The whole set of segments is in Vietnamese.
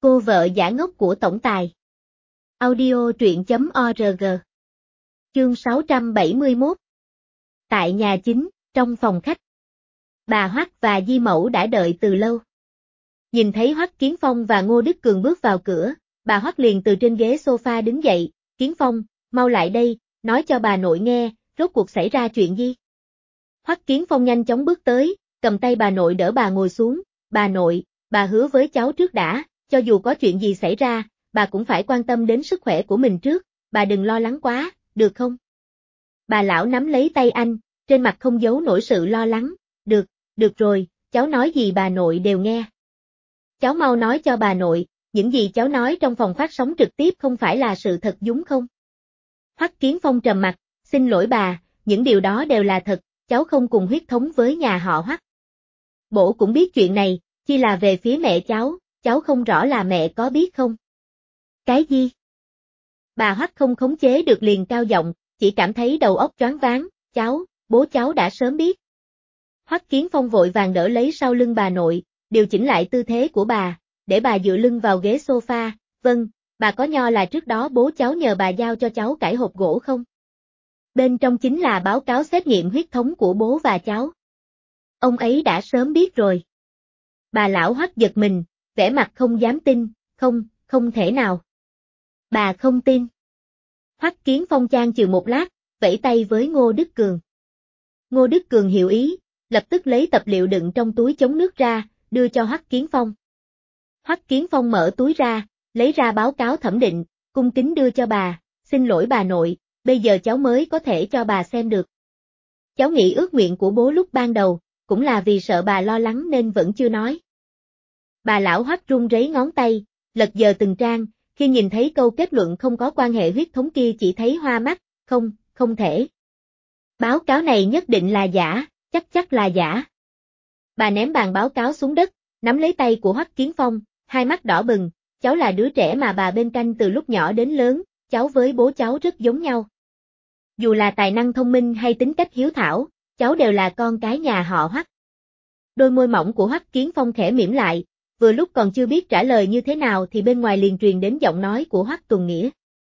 Cô vợ giả ngốc của tổng tài. Audio truyện.org. Chương 671. Tại nhà chính, trong phòng khách. Bà Hoắc và Di Mẫu đã đợi từ lâu. Nhìn thấy Hoắc Kiến Phong và Ngô Đức Cường bước vào cửa, bà Hoắc liền từ trên ghế sofa đứng dậy, "Kiến Phong, mau lại đây, nói cho bà nội nghe, rốt cuộc xảy ra chuyện gì?" Hoắc Kiến Phong nhanh chóng bước tới, cầm tay bà nội đỡ bà ngồi xuống, "Bà nội, bà hứa với cháu trước đã, cho dù có chuyện gì xảy ra, bà cũng phải quan tâm đến sức khỏe của mình trước, bà đừng lo lắng quá, được không?" Bà lão nắm lấy tay anh, trên mặt không giấu nổi sự lo lắng, được rồi, cháu nói gì bà nội đều nghe. Cháu mau nói cho bà nội, những gì cháu nói trong phòng phát sóng trực tiếp không phải là sự thật đúng không?" Hoắc Kiến Phong trầm mặt, "Xin lỗi bà, những điều đó đều là thật, cháu không cùng huyết thống với nhà họ Hoắc. Bố cũng biết chuyện này, chỉ là về phía mẹ cháu không rõ là mẹ có biết không?" "Cái gì?" Bà Hoắc không khống chế được liền cao giọng, chỉ cảm thấy đầu óc choáng váng, bố cháu đã sớm biết." Hoắc Kiến Phong vội vàng đỡ lấy sau lưng bà nội, điều chỉnh lại tư thế của bà, để bà dựa lưng vào ghế sofa, "Vâng, bà có nho là trước đó bố cháu nhờ bà giao cho cháu cải hộp gỗ không? Bên trong chính là báo cáo xét nghiệm huyết thống của bố và cháu." "Ông ấy đã sớm biết rồi." Bà lão Hoắc giật mình, vẻ mặt không dám tin, không thể nào. "Bà không tin." Hoắc Kiến Phong chang chừ một lát, vẫy tay với Ngô Đức Cường. Ngô Đức Cường hiểu ý, lập tức lấy tập liệu đựng trong túi chống nước ra, đưa cho Hoắc Kiến Phong. Hoắc Kiến Phong mở túi ra, lấy ra báo cáo thẩm định, cung kính đưa cho bà, "Xin lỗi bà nội, bây giờ cháu mới có thể cho bà xem được. Cháu nghĩ ước nguyện của bố lúc ban đầu, cũng là vì sợ bà lo lắng nên vẫn chưa nói." Bà lão Hoắc run rẩy ngón tay, lật dờ từng trang, khi nhìn thấy câu kết luận không có quan hệ huyết thống kia chỉ thấy hoa mắt, không thể. Báo cáo này nhất định là giả, chắc là giả. Bà ném bàn báo cáo xuống đất, nắm lấy tay của Hoắc Kiến Phong, hai mắt đỏ bừng, "Cháu là đứa trẻ mà bà bên cạnh từ lúc nhỏ đến lớn, cháu với bố cháu rất giống nhau. Dù là tài năng thông minh hay tính cách hiếu thảo, cháu đều là con cái nhà họ Hoắc." Đôi môi mỏng của Hoắc Kiến Phong khẽ mỉm lại, vừa lúc còn chưa biết trả lời như thế nào thì bên ngoài liền truyền đến giọng nói của Hoắc Tuần Nghĩa.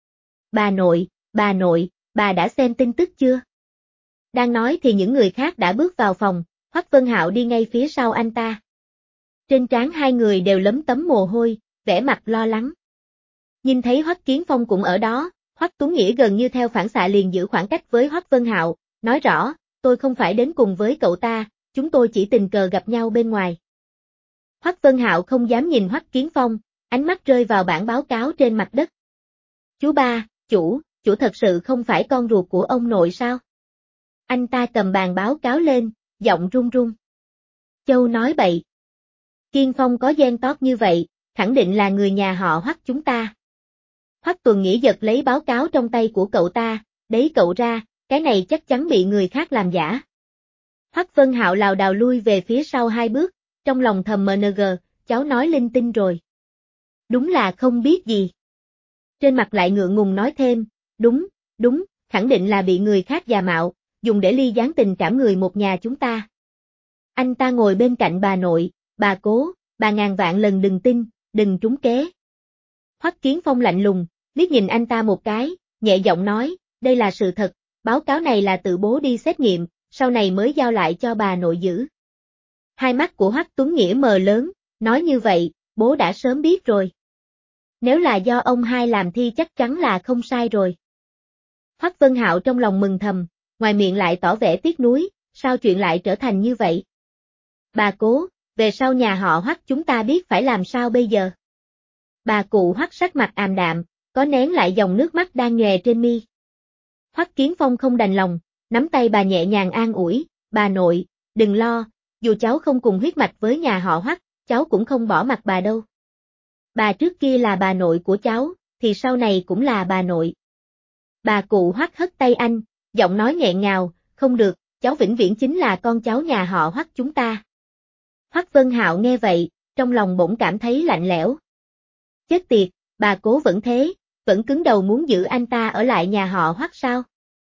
Bà nội, bà đã xem tin tức chưa?" Đang nói thì những người khác đã bước vào phòng, Hoắc Vân Hạo đi ngay phía sau anh ta. Trên trán hai người đều lấm tấm mồ hôi, vẻ mặt lo lắng. Nhìn thấy Hoắc Kiến Phong cũng ở đó, Hoắc Tuấn Nghĩa gần như theo phản xạ liền giữ khoảng cách với Hoắc Vân Hạo, nói rõ, "Tôi không phải đến cùng với cậu ta, chúng tôi chỉ tình cờ gặp nhau bên ngoài." Hoắc Vân Hạo không dám nhìn Hoắc Kiến Phong, ánh mắt rơi vào bản báo cáo trên mặt đất. "Chú ba, chủ thật sự không phải con ruột của ông nội sao?" Anh ta cầm bàn báo cáo lên, giọng run run. "Châu nói bậy. Kiên Phong có gen tót như vậy, khẳng định là người nhà họ Hoắc chúng ta." Hoắc Tuần Nghĩa giật lấy báo cáo trong tay của cậu ta, "Đấy cậu ra, cái này chắc chắn bị người khác làm giả." Hoắc Vân Hạo lảo đảo lui về phía sau hai bước, trong lòng thầm MNG, cháu nói linh tinh rồi. Đúng là không biết gì. Trên mặt lại ngượng ngùng nói thêm, đúng, khẳng định là bị người khác giả mạo, dùng để ly gián tình cảm người một nhà chúng ta. Anh ta ngồi bên cạnh bà nội, "Bà cố, bà ngàn vạn lần đừng tin, đừng trúng kế." Hoắc Kiến Phong lạnh lùng, liếc nhìn anh ta một cái, nhẹ giọng nói, "Đây là sự thật, báo cáo này là tự bố đi xét nghiệm, sau này mới giao lại cho bà nội giữ." Hai mắt của Hoắc Tuấn Nghĩa mờ lớn, nói như vậy, bố đã sớm biết rồi. Nếu là do ông hai làm thì chắc chắn là không sai rồi. Hoắc Vân Hạo trong lòng mừng thầm, ngoài miệng lại tỏ vẻ tiếc nuối, sao chuyện lại trở thành như vậy? "Bà cố, về sau nhà họ Hoắc chúng ta biết phải làm sao bây giờ?" Bà cụ Hoắc sắc mặt ảm đạm, có nén lại dòng nước mắt đang nhòe trên mi. Hoắc Kiến Phong không đành lòng, nắm tay bà nhẹ nhàng an ủi, "Bà nội, đừng lo, dù cháu không cùng huyết mạch với nhà họ Hoắc, cháu cũng không bỏ mặt bà đâu. Bà trước kia là bà nội của cháu, thì sau này cũng là bà nội." Bà cụ Hoắc hất tay anh, giọng nói nghẹn ngào, "Không được, cháu vĩnh viễn chính là con cháu nhà họ Hoắc chúng ta." Hoắc Vân Hạo nghe vậy, trong lòng bỗng cảm thấy lạnh lẽo. Chết tiệt, bà cố vẫn thế, vẫn cứng đầu muốn giữ anh ta ở lại nhà họ Hoắc sao?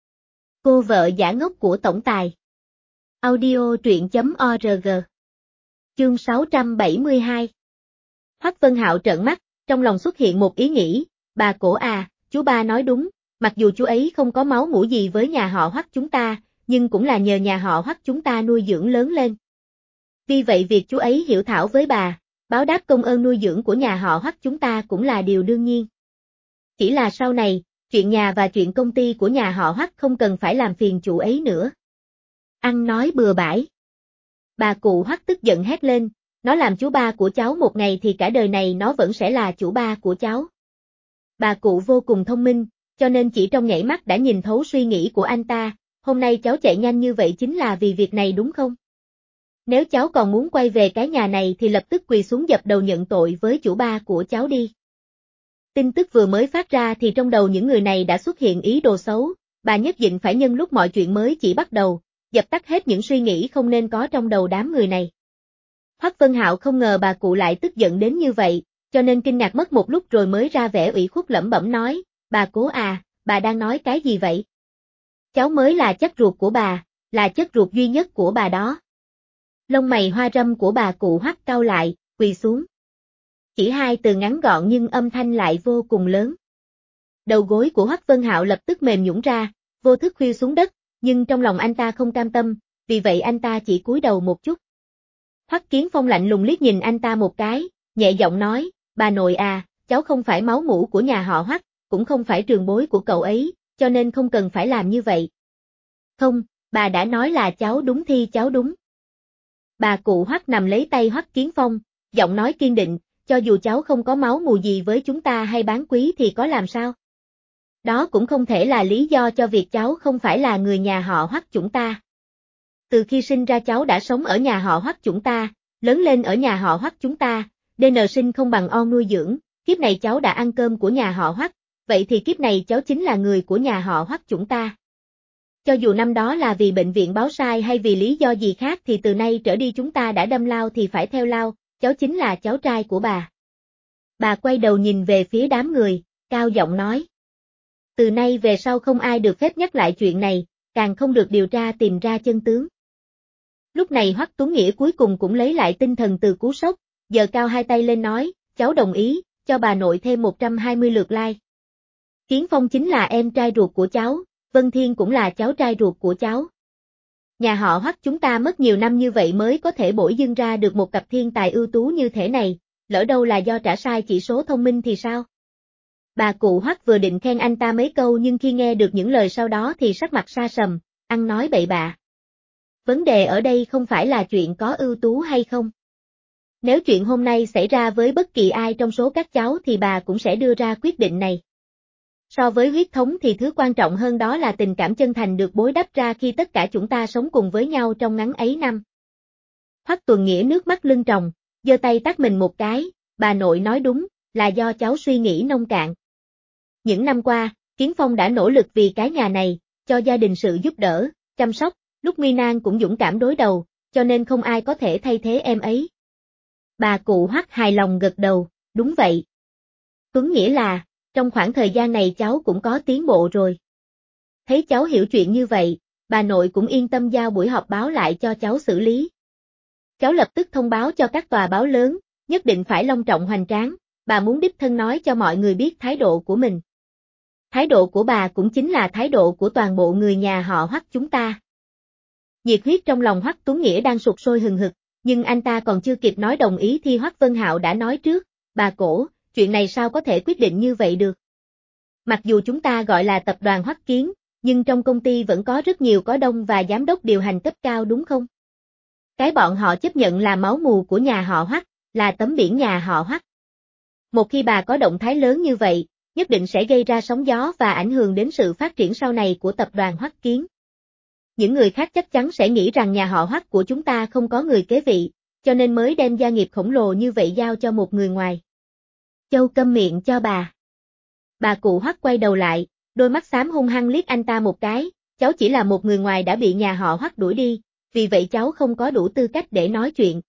Cô vợ giả ngốc của tổng tài. Audio truyện.org. Chương 672. Hoắc Vân Hạo trợn mắt, trong lòng xuất hiện một ý nghĩ, bà Cổ à, chú ba nói đúng, mặc dù chú ấy không có máu mủ gì với nhà họ Hoắc chúng ta, nhưng cũng là nhờ nhà họ Hoắc chúng ta nuôi dưỡng lớn lên. Vì vậy việc chú ấy hiểu thảo với bà, báo đáp công ơn nuôi dưỡng của nhà họ Hoắc chúng ta cũng là điều đương nhiên. Chỉ là sau này, chuyện nhà và chuyện công ty của nhà họ Hoắc không cần phải làm phiền chủ ấy nữa. Ăn nói bừa bãi. Bà cụ Hoắc tức giận hét lên, nó làm chú ba của cháu một ngày thì cả đời này nó vẫn sẽ là chủ ba của cháu. Bà cụ vô cùng thông minh, cho nên chỉ trong nhảy mắt đã nhìn thấu suy nghĩ của anh ta, hôm nay cháu chạy nhanh như vậy chính là vì việc này đúng không? Nếu cháu còn muốn quay về cái nhà này thì lập tức quỳ xuống dập đầu nhận tội với chủ ba của cháu đi. Tin tức vừa mới phát ra thì trong đầu những người này đã xuất hiện ý đồ xấu, bà nhất định phải nhân lúc mọi chuyện mới chỉ bắt đầu, dập tắt hết những suy nghĩ không nên có trong đầu đám người này. Hoắc Vân Hạo không ngờ bà cụ lại tức giận đến như vậy, cho nên kinh ngạc mất một lúc rồi mới ra vẻ ủy khuất lẩm bẩm nói, bà Cố à, bà đang nói cái gì vậy? Cháu mới là chất ruột của bà, là chất ruột duy nhất của bà đó. Lông mày hoa râm của bà cụ Hoắc cau lại, quỳ xuống. Chỉ hai từ ngắn gọn nhưng âm thanh lại vô cùng lớn. Đầu gối của Hoắc Vân Hạo lập tức mềm nhũn ra, vô thức khuỵu xuống đất, nhưng trong lòng anh ta không cam tâm, vì vậy anh ta chỉ cúi đầu một chút. Hoắc Kiến Phong lạnh lùng liếc nhìn anh ta một cái, nhẹ giọng nói, bà nội à, cháu không phải máu mủ của nhà họ Hoắc, cũng không phải trường bối của cậu ấy, cho nên không cần phải làm như vậy. Không, bà đã nói là cháu đúng thì cháu đúng. Bà cụ Hoắc nằm lấy tay Hoắc Kiến Phong, giọng nói kiên định, cho dù cháu không có máu mù gì với chúng ta hay bán quý thì có làm sao? Đó cũng không thể là lý do cho việc cháu không phải là người nhà họ Hoắc chúng ta. Từ khi sinh ra cháu đã sống ở nhà họ Hoắc chúng ta, lớn lên ở nhà họ Hoắc chúng ta, DN sinh không bằng on nuôi dưỡng, kiếp này cháu đã ăn cơm của nhà họ Hoắc, vậy thì kiếp này cháu chính là người của nhà họ Hoắc chúng ta. Cho dù năm đó là vì bệnh viện báo sai hay vì lý do gì khác thì từ nay trở đi chúng ta đã đâm lao thì phải theo lao, cháu chính là cháu trai của bà. Bà quay đầu nhìn về phía đám người, cao giọng nói. Từ nay về sau không ai được phép nhắc lại chuyện này, càng không được điều tra tìm ra chân tướng. Lúc này Hoắc Tuấn Nghĩa cuối cùng cũng lấy lại tinh thần từ cú sốc, giơ cao hai tay lên nói, cháu đồng ý, cho bà nội thêm 120 lượt like. Kiến Phong chính là em trai ruột của cháu, Vân Thiên cũng là cháu trai ruột của cháu. Nhà họ Hoắc chúng ta mất nhiều năm như vậy mới có thể bổi dương ra được một cặp thiên tài ưu tú như thế này, lỡ đâu là do trả sai chỉ số thông minh thì sao? Bà cụ Hoắc vừa định khen anh ta mấy câu nhưng khi nghe được những lời sau đó thì sắc mặt sa sầm, ăn nói bậy bạ. Vấn đề ở đây không phải là chuyện có ưu tú hay không. Nếu chuyện hôm nay xảy ra với bất kỳ ai trong số các cháu thì bà cũng sẽ đưa ra quyết định này. So với huyết thống thì thứ quan trọng hơn đó là tình cảm chân thành được bối đắp ra khi tất cả chúng ta sống cùng với nhau trong ngắn ấy năm. Hoắc Tuần Nghĩa nước mắt lưng tròng, giơ tay tát mình một cái, bà nội nói đúng, là do cháu suy nghĩ nông cạn. Những năm qua, Kiến Phong đã nỗ lực vì cái nhà này, cho gia đình sự giúp đỡ, chăm sóc, lúc nguy nan cũng dũng cảm đối đầu, cho nên không ai có thể thay thế em ấy. Bà cụ Hoắc hài lòng gật đầu, đúng vậy. Tuấn Nghĩa là, trong khoảng thời gian này cháu cũng có tiến bộ rồi. Thấy cháu hiểu chuyện như vậy, bà nội cũng yên tâm giao buổi họp báo lại cho cháu xử lý. Cháu lập tức thông báo cho các tòa báo lớn, nhất định phải long trọng hoành tráng, bà muốn đích thân nói cho mọi người biết thái độ của mình. Thái độ của bà cũng chính là thái độ của toàn bộ người nhà họ Hoắc chúng ta. Nhiệt huyết trong lòng Hoắc Tuấn Nghĩa đang sục sôi hừng hực, nhưng anh ta còn chưa kịp nói đồng ý thì Hoắc Vân Hạo đã nói trước, bà Cổ, chuyện này sao có thể quyết định như vậy được. Mặc dù chúng ta gọi là tập đoàn Hoắc Kiến, nhưng trong công ty vẫn có rất nhiều cổ đông và giám đốc điều hành cấp cao đúng không? Cái bọn họ chấp nhận là máu mù của nhà họ Hoắc, là tấm biển nhà họ Hoắc. Một khi bà có động thái lớn như vậy, nhất định sẽ gây ra sóng gió và ảnh hưởng đến sự phát triển sau này của tập đoàn Hoắc Kiến. Những người khác chắc chắn sẽ nghĩ rằng nhà họ Hoắc của chúng ta không có người kế vị, cho nên mới đem gia nghiệp khổng lồ như vậy giao cho một người ngoài. Châu câm miệng cho bà. Bà cụ Hoắc quay đầu lại, đôi mắt xám hung hăng liếc anh ta một cái, cháu chỉ là một người ngoài đã bị nhà họ Hoắc đuổi đi, vì vậy cháu không có đủ tư cách để nói chuyện.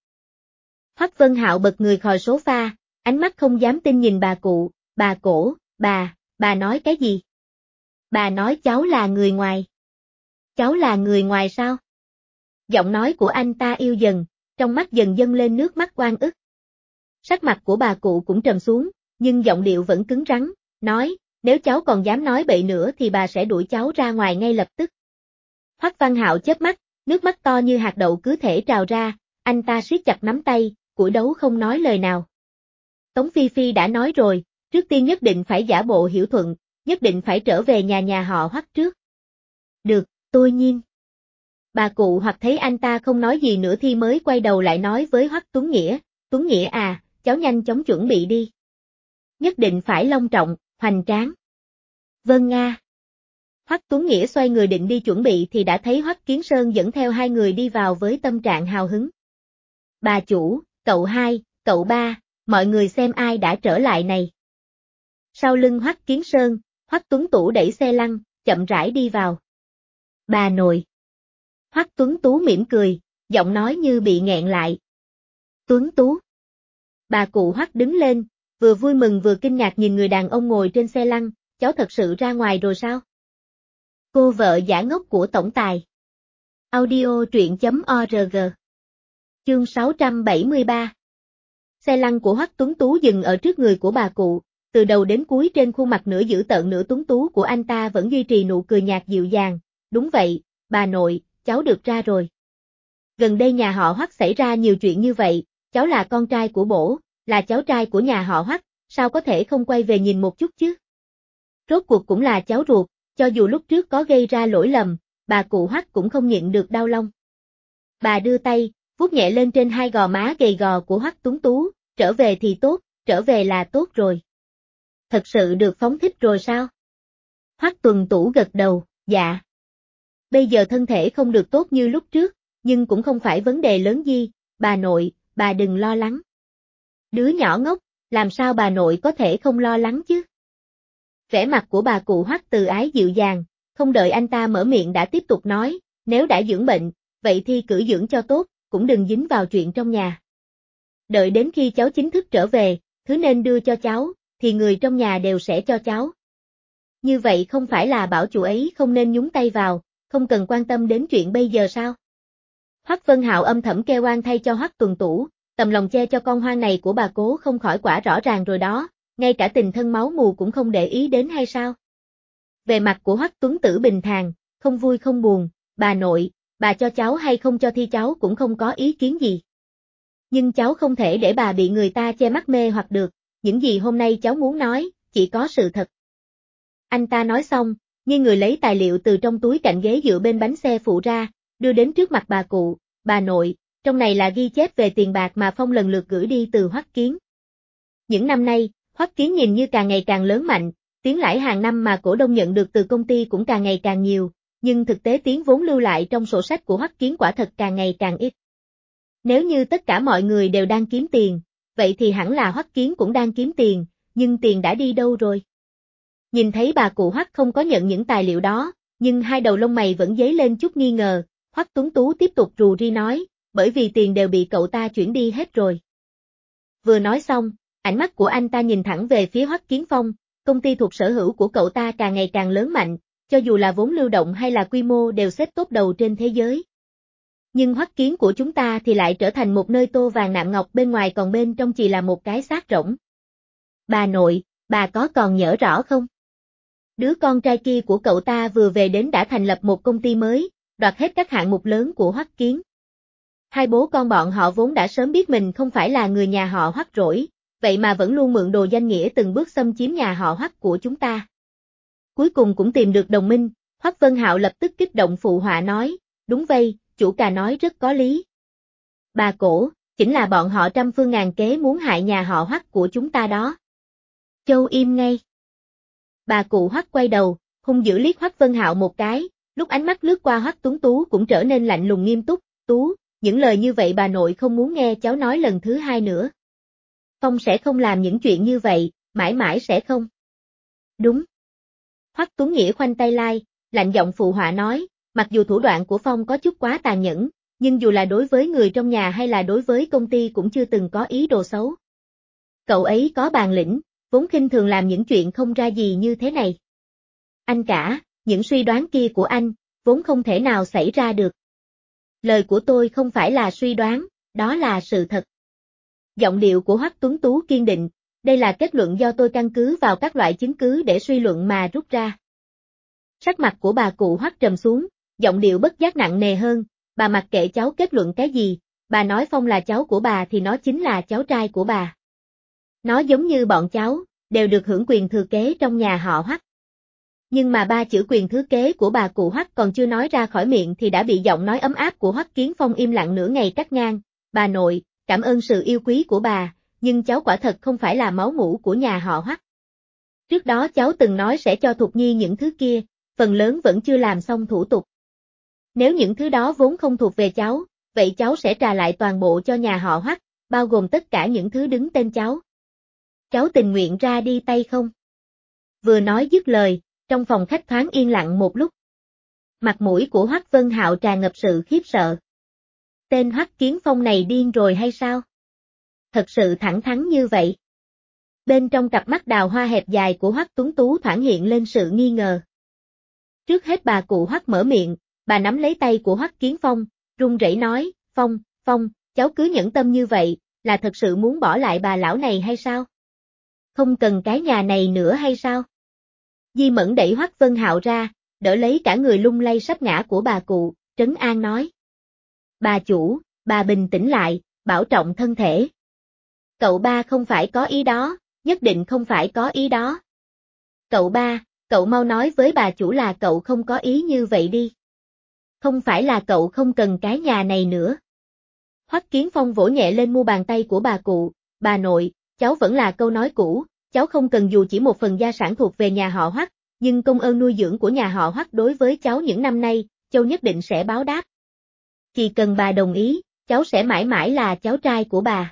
Hoắc Vân Hạo bật người khỏi sofa, ánh mắt không dám tin nhìn bà cụ, bà Cổ, bà nói cái gì? Bà nói cháu là người ngoài. Cháu là người ngoài sao? Giọng nói của anh ta yêu dần, trong mắt dần dâng lên nước mắt oan ức. Sắc mặt của bà cụ cũng trầm xuống, nhưng giọng điệu vẫn cứng rắn, nói, nếu cháu còn dám nói bậy nữa thì bà sẽ đuổi cháu ra ngoài ngay lập tức. Hoắc Văn Hạo chớp mắt, nước mắt to như hạt đậu cứ thể trào ra, anh ta siết chặt nắm tay, cúi đấu không nói lời nào. Tống Phi Phi đã nói rồi, trước tiên nhất định phải giả bộ hiểu thuận, nhất định phải trở về nhà họ Hoắc trước. Được, tôi nhiên. Bà cụ Hoắc thấy anh ta không nói gì nữa thì mới quay đầu lại nói với Hoắc Tuấn Nghĩa à, cháu nhanh chóng chuẩn bị đi. Nhất định phải long trọng, hoành tráng. Vâng nga. Hoắc Tuấn Nghĩa xoay người định đi chuẩn bị thì đã thấy Hoắc Kiến Sơn dẫn theo hai người đi vào với tâm trạng hào hứng. Bà chủ, cậu hai, cậu ba, mọi người xem ai đã trở lại này. Sau lưng Hoắc Kiến Sơn, Hoắc Tuấn Tú đẩy xe lăn, chậm rãi đi vào. Bà nội. Hoắc Tuấn Tú mỉm cười, giọng nói như bị nghẹn lại. Tuấn Tú. Bà cụ Hoắc đứng lên, vừa vui mừng vừa kinh ngạc nhìn người đàn ông ngồi trên xe lăn, cháu thật sự ra ngoài rồi sao? Cô vợ giả ngốc của tổng tài. Audio truyện.org. Chương 673. Xe lăn của Hoắc Tuấn Tú dừng ở trước người của bà cụ, từ đầu đến cuối trên khuôn mặt nửa dữ tợn nửa tuấn tú của anh ta vẫn duy trì nụ cười nhạt dịu dàng. Đúng vậy, bà nội, cháu được ra rồi. Gần đây nhà họ Hoắc xảy ra nhiều chuyện như vậy, cháu là con trai của bổ, là cháu trai của nhà họ Hoắc, sao có thể không quay về nhìn một chút chứ? Rốt cuộc cũng là cháu ruột, cho dù lúc trước có gây ra lỗi lầm, bà cụ Hoắc cũng không nhịn được đau lòng. Bà đưa tay, vuốt nhẹ lên trên hai gò má gầy gò của Hoắc Tuấn Tú, trở về thì tốt, trở về là tốt rồi. Thật sự được phóng thích rồi sao? Hoắc Tuấn Tú gật đầu, dạ. Bây giờ thân thể không được tốt như lúc trước, nhưng cũng không phải vấn đề lớn gì, bà nội, bà đừng lo lắng. Đứa nhỏ ngốc, làm sao bà nội có thể không lo lắng chứ? Vẻ mặt của bà cụ Hoắc từ ái dịu dàng, không đợi anh ta mở miệng đã tiếp tục nói, nếu đã dưỡng bệnh, vậy thì cứ dưỡng cho tốt, cũng đừng dính vào chuyện trong nhà. Đợi đến khi cháu chính thức trở về, thứ nên đưa cho cháu, thì người trong nhà đều sẽ cho cháu. Như vậy không phải là bảo chủ ấy không nên nhúng tay vào, không cần quan tâm đến chuyện bây giờ sao? Hoắc Vân Hạo âm thầm kêu oan thay cho Hoắc Tuần Tủ, tầm lòng che cho con hoang này của bà cố không khỏi quả rõ ràng rồi đó, ngay cả tình thân máu mù cũng không để ý đến hay sao? Về mặt của Hoắc Tuấn Tử bình thản, không vui không buồn, bà nội, bà cho cháu hay không cho thì cháu cũng không có ý kiến gì. Nhưng cháu không thể để bà bị người ta che mắt mê hoặc được, những gì hôm nay cháu muốn nói, chỉ có sự thật. Anh ta nói xong, như người lấy tài liệu từ trong túi cạnh ghế dựa bên bánh xe phụ ra, đưa đến trước mặt bà cụ, bà nội, trong này là ghi chép về tiền bạc mà Phong lần lượt gửi đi từ Hoắc Kiến. Những năm nay, Hoắc Kiến nhìn như càng ngày càng lớn mạnh, tiền lãi hàng năm mà cổ đông nhận được từ công ty cũng càng ngày càng nhiều, nhưng thực tế tiền vốn lưu lại trong sổ sách của Hoắc Kiến quả thật càng ngày càng ít. Nếu như tất cả mọi người đều đang kiếm tiền, vậy thì hẳn là Hoắc Kiến cũng đang kiếm tiền, nhưng tiền đã đi đâu rồi? Nhìn thấy bà cụ Hoắc không có nhận những tài liệu đó, nhưng hai đầu lông mày vẫn dấy lên chút nghi ngờ, Hoắc Tuấn Tú tiếp tục rù ri nói, bởi vì tiền đều bị cậu ta chuyển đi hết rồi. Vừa nói xong, ánh mắt của anh ta nhìn thẳng về phía Hoắc Kiến Phong, công ty thuộc sở hữu của cậu ta càng ngày càng lớn mạnh, cho dù là vốn lưu động hay là quy mô đều xếp top đầu trên thế giới. Nhưng Hoắc Kiến của chúng ta thì lại trở thành một nơi tô vàng nạm ngọc bên ngoài còn bên trong chỉ là một cái xác rỗng. Bà nội, bà có còn nhớ rõ không? Đứa con trai kia của cậu ta vừa về đến đã thành lập một công ty mới, đoạt hết các hạng mục lớn của Hoắc Kiến. Hai bố con bọn họ vốn đã sớm biết mình không phải là người nhà họ Hoắc rỗi, vậy mà vẫn luôn mượn đồ danh nghĩa từng bước xâm chiếm nhà họ Hoắc của chúng ta. Cuối cùng cũng tìm được đồng minh, Hoắc Vân Hạo lập tức kích động phụ họa nói, đúng vậy, chủ cà nói rất có lý. Bà cổ, chính là bọn họ trăm phương ngàn kế muốn hại nhà họ Hoắc của chúng ta đó. Châu im ngay. Bà cụ Hoắc quay đầu, hung dữ liếc Hoắc Vân Hạo một cái, lúc ánh mắt lướt qua Hoắc Tuấn Tú cũng trở nên lạnh lùng nghiêm túc, Tú, những lời như vậy bà nội không muốn nghe cháu nói lần thứ hai nữa. Phong sẽ không làm những chuyện như vậy, mãi mãi sẽ không. Đúng. Hoắc Tuấn Nghĩa khoanh tay lai, lạnh giọng phụ họa nói, mặc dù thủ đoạn của Phong có chút quá tàn nhẫn, nhưng dù là đối với người trong nhà hay là đối với công ty cũng chưa từng có ý đồ xấu. Cậu ấy có bản lĩnh, vốn khinh thường làm những chuyện không ra gì như thế này. Anh cả, những suy đoán kia của anh, vốn không thể nào xảy ra được. Lời của tôi không phải là suy đoán, đó là sự thật. Giọng điệu của Hoắc Tuấn Tú kiên định, đây là kết luận do tôi căn cứ vào các loại chứng cứ để suy luận mà rút ra. Sắc mặt của bà cụ Hoắc trầm xuống, giọng điệu bất giác nặng nề hơn, bà mặc kệ cháu kết luận cái gì, bà nói Phong là cháu của bà thì nó chính là cháu trai của bà. Nó giống như bọn cháu, đều được hưởng quyền thừa kế trong nhà họ Hoắc. Nhưng mà ba chữ quyền thừa kế của bà cụ Hoắc còn chưa nói ra khỏi miệng thì đã bị giọng nói ấm áp của Hoắc Kiến Phong im lặng nửa ngày cắt ngang, bà nội, cảm ơn sự yêu quý của bà, nhưng cháu quả thật không phải là máu mủ của nhà họ Hoắc. Trước đó cháu từng nói sẽ cho Thục Nhi những thứ kia, phần lớn vẫn chưa làm xong thủ tục. Nếu những thứ đó vốn không thuộc về cháu, vậy cháu sẽ trả lại toàn bộ cho nhà họ Hoắc, bao gồm tất cả những thứ đứng tên cháu. Cháu tình nguyện ra đi tay không? Vừa nói dứt lời, trong phòng khách thoáng yên lặng một lúc. Mặt mũi của Hoắc Vân Hạo tràn ngập sự khiếp sợ. Tên Hoắc Kiến Phong này điên rồi hay sao? Thật sự thẳng thắn như vậy. Bên trong cặp mắt đào hoa hẹp dài của Hoắc Tuấn Tú thoáng hiện lên sự nghi ngờ. Trước hết bà cụ Hoắc mở miệng, bà nắm lấy tay của Hoắc Kiến Phong, run rẩy nói, Phong, cháu cứ nhẫn tâm như vậy, là thật sự muốn bỏ lại bà lão này hay sao? Không cần cái nhà này nữa hay sao? Di Mẫn đẩy Hoắc Vân Hạo ra, đỡ lấy cả người lung lay sắp ngã của bà cụ, trấn an nói. Bà chủ, bà bình tĩnh lại, bảo trọng thân thể. Cậu ba không phải có ý đó, nhất định không phải có ý đó. Cậu ba, cậu mau nói với bà chủ là cậu không có ý như vậy đi. Không phải là cậu không cần cái nhà này nữa. Hoắc Kiến Phong vỗ nhẹ lên mu bàn tay của bà cụ, bà nội, cháu vẫn là câu nói cũ, cháu không cần dù chỉ một phần gia sản thuộc về nhà họ Hoắc, nhưng công ơn nuôi dưỡng của nhà họ Hoắc đối với cháu những năm nay, cháu nhất định sẽ báo đáp. Chỉ cần bà đồng ý, cháu sẽ mãi mãi là cháu trai của bà.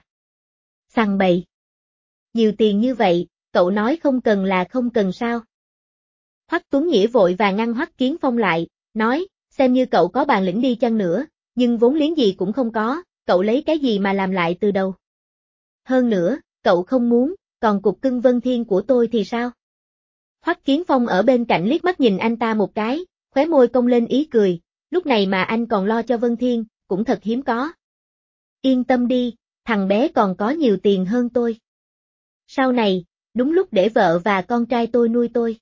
Sằng bậy. Nhiều tiền như vậy, cậu nói không cần là không cần sao? Hoắc Tuấn Nghĩa vội và ngăn Hoắc Kiến Phong lại, nói, xem như cậu có bản lĩnh đi chăng nữa, nhưng vốn liếng gì cũng không có, cậu lấy cái gì mà làm lại từ đầu. Hơn nữa, cậu không muốn, còn cục cưng Vân Thiên của tôi thì sao? Hoắc Kiến Phong ở bên cạnh liếc mắt nhìn anh ta một cái, khóe môi cong lên ý cười, lúc này mà anh còn lo cho Vân Thiên, cũng thật hiếm có. Yên tâm đi, thằng bé còn có nhiều tiền hơn tôi. Sau này, đúng lúc để vợ và con trai tôi nuôi tôi.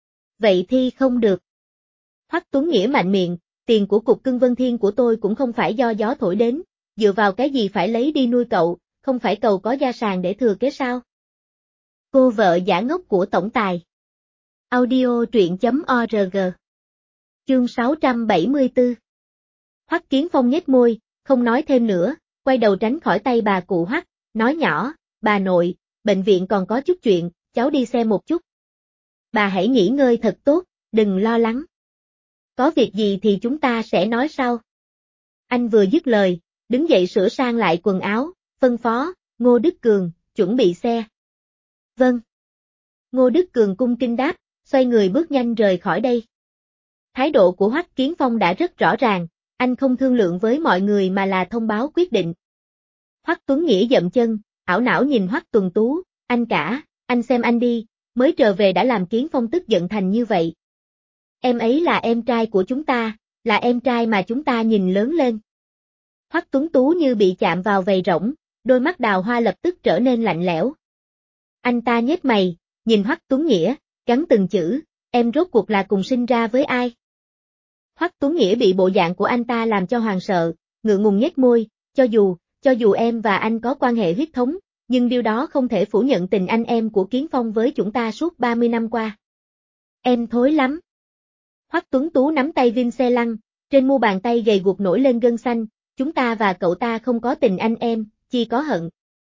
Vậy thì không được. Hoắc Tuấn Nghĩa mạnh miệng, tiền của cục cưng Vân Thiên của tôi cũng không phải do gió thổi đến, dựa vào cái gì phải lấy đi nuôi cậu, không phải cậu có gia sản để thừa kế sao? Cô vợ giả ngốc của tổng tài. Audio truyện.org. Chương 674. Hoắc Kiến Phong nhếch môi, không nói thêm nữa, quay đầu tránh khỏi tay bà cụ Hoắc, nói nhỏ, bà nội, bệnh viện còn có chút chuyện, cháu đi xem một chút. Bà hãy nghỉ ngơi thật tốt, đừng lo lắng. Có việc gì thì chúng ta sẽ nói sau. Anh vừa dứt lời, đứng dậy sửa sang lại quần áo, phân phó, Ngô Đức Cường, chuẩn bị xe. Vâng. Ngô Đức Cường cung kính đáp, xoay người bước nhanh rời khỏi đây. Thái độ của Hoắc Kiến Phong đã rất rõ ràng, anh không thương lượng với mọi người mà là thông báo quyết định. Hoắc Tuấn Nghĩa dậm chân, ảo não nhìn Hoắc Tuần Tú, anh cả, anh xem anh đi, mới trở về đã làm Kiến Phong tức giận thành như vậy. Em ấy là em trai của chúng ta, là em trai mà chúng ta nhìn lớn lên. Hoắc Tuấn Tú như bị chạm vào vầy rỗng, đôi mắt đào hoa lập tức trở nên lạnh lẽo. Anh ta nhếch mày, nhìn Hoắc Tuấn Nghĩa, gắn từng chữ, em rốt cuộc là cùng sinh ra với ai? Hoắc Tuấn Nghĩa bị bộ dạng của anh ta làm cho hoàng sợ, ngượng ngùng nhếch môi, cho dù em và anh có quan hệ huyết thống, nhưng điều đó không thể phủ nhận tình anh em của Kiến Phong với chúng ta suốt 30 năm qua. Em thối lắm. Hoắc Tuấn Tú nắm tay Vin xe lăn, trên mu bàn tay gầy guộc nổi lên gân xanh, chúng ta và cậu ta không có tình anh em, chỉ có hận.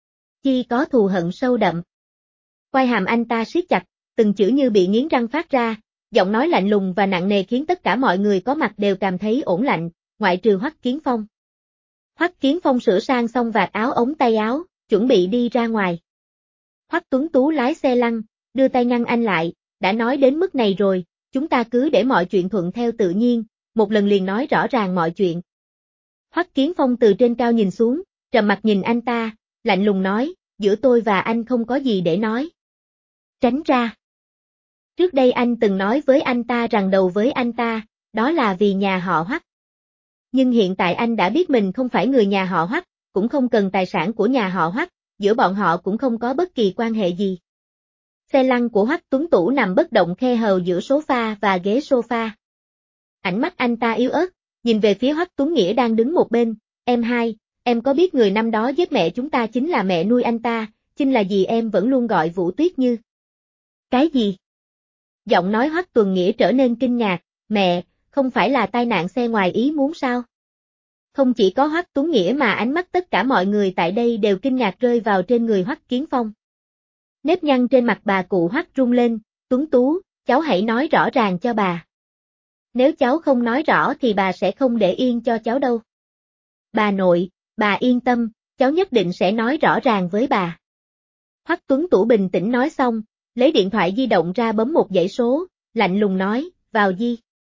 Chỉ có thù hận sâu đậm. Quai hàm anh ta siết chặt, từng chữ như bị nghiến răng phát ra, giọng nói lạnh lùng và nặng nề khiến tất cả mọi người có mặt đều cảm thấy ổn lạnh, ngoại trừ Hoắc Kiến Phong. Hoắc Kiến Phong sửa sang xong vạt áo ống tay áo, chuẩn bị đi ra ngoài. Hoắc Tuấn Tú lái xe lăn, đưa tay ngăn anh lại, đã nói đến mức này rồi, chúng ta cứ để mọi chuyện thuận theo tự nhiên, một lần liền nói rõ ràng mọi chuyện. Hoắc Kiến Phong từ trên cao nhìn xuống, trầm mặt nhìn anh ta, lạnh lùng nói, giữa tôi và anh không có gì để nói. Tránh ra. Trước đây anh từng nói với anh ta rằng đầu với anh ta, đó là vì nhà họ Hoắc. Nhưng hiện tại anh đã biết mình không phải người nhà họ Hoắc, cũng không cần tài sản của nhà họ Hoắc, giữa bọn họ cũng không có bất kỳ quan hệ gì. Xe lăn của Hoắc Tuấn Tú nằm bất động khe hở giữa sofa và ghế sofa. Ánh mắt anh ta yếu ớt, nhìn về phía Hoắc Tuấn Nghĩa đang đứng một bên, em hai, em có biết người năm đó giết mẹ chúng ta chính là mẹ nuôi anh ta, chính là gì em vẫn luôn gọi Vũ Tuyết Như. Cái gì? Giọng nói Hoắc Tuấn Nghĩa trở nên kinh ngạc, mẹ, không phải là tai nạn xe ngoài ý muốn sao? Không chỉ có Hoắc Tuấn Nghĩa mà ánh mắt tất cả mọi người tại đây đều kinh ngạc rơi vào trên người Hoắc Kiến Phong. Nếp nhăn trên mặt bà cụ Hoắc rung lên, Tuấn Tú, cháu hãy nói rõ ràng cho bà. Nếu cháu không nói rõ thì bà sẽ không để yên cho cháu đâu. Bà nội, bà yên tâm, cháu nhất định sẽ nói rõ ràng với bà. Hoắc Tuấn Tú bình tĩnh nói xong, lấy điện thoại di động ra bấm một dãy số, lạnh lùng nói, vào di.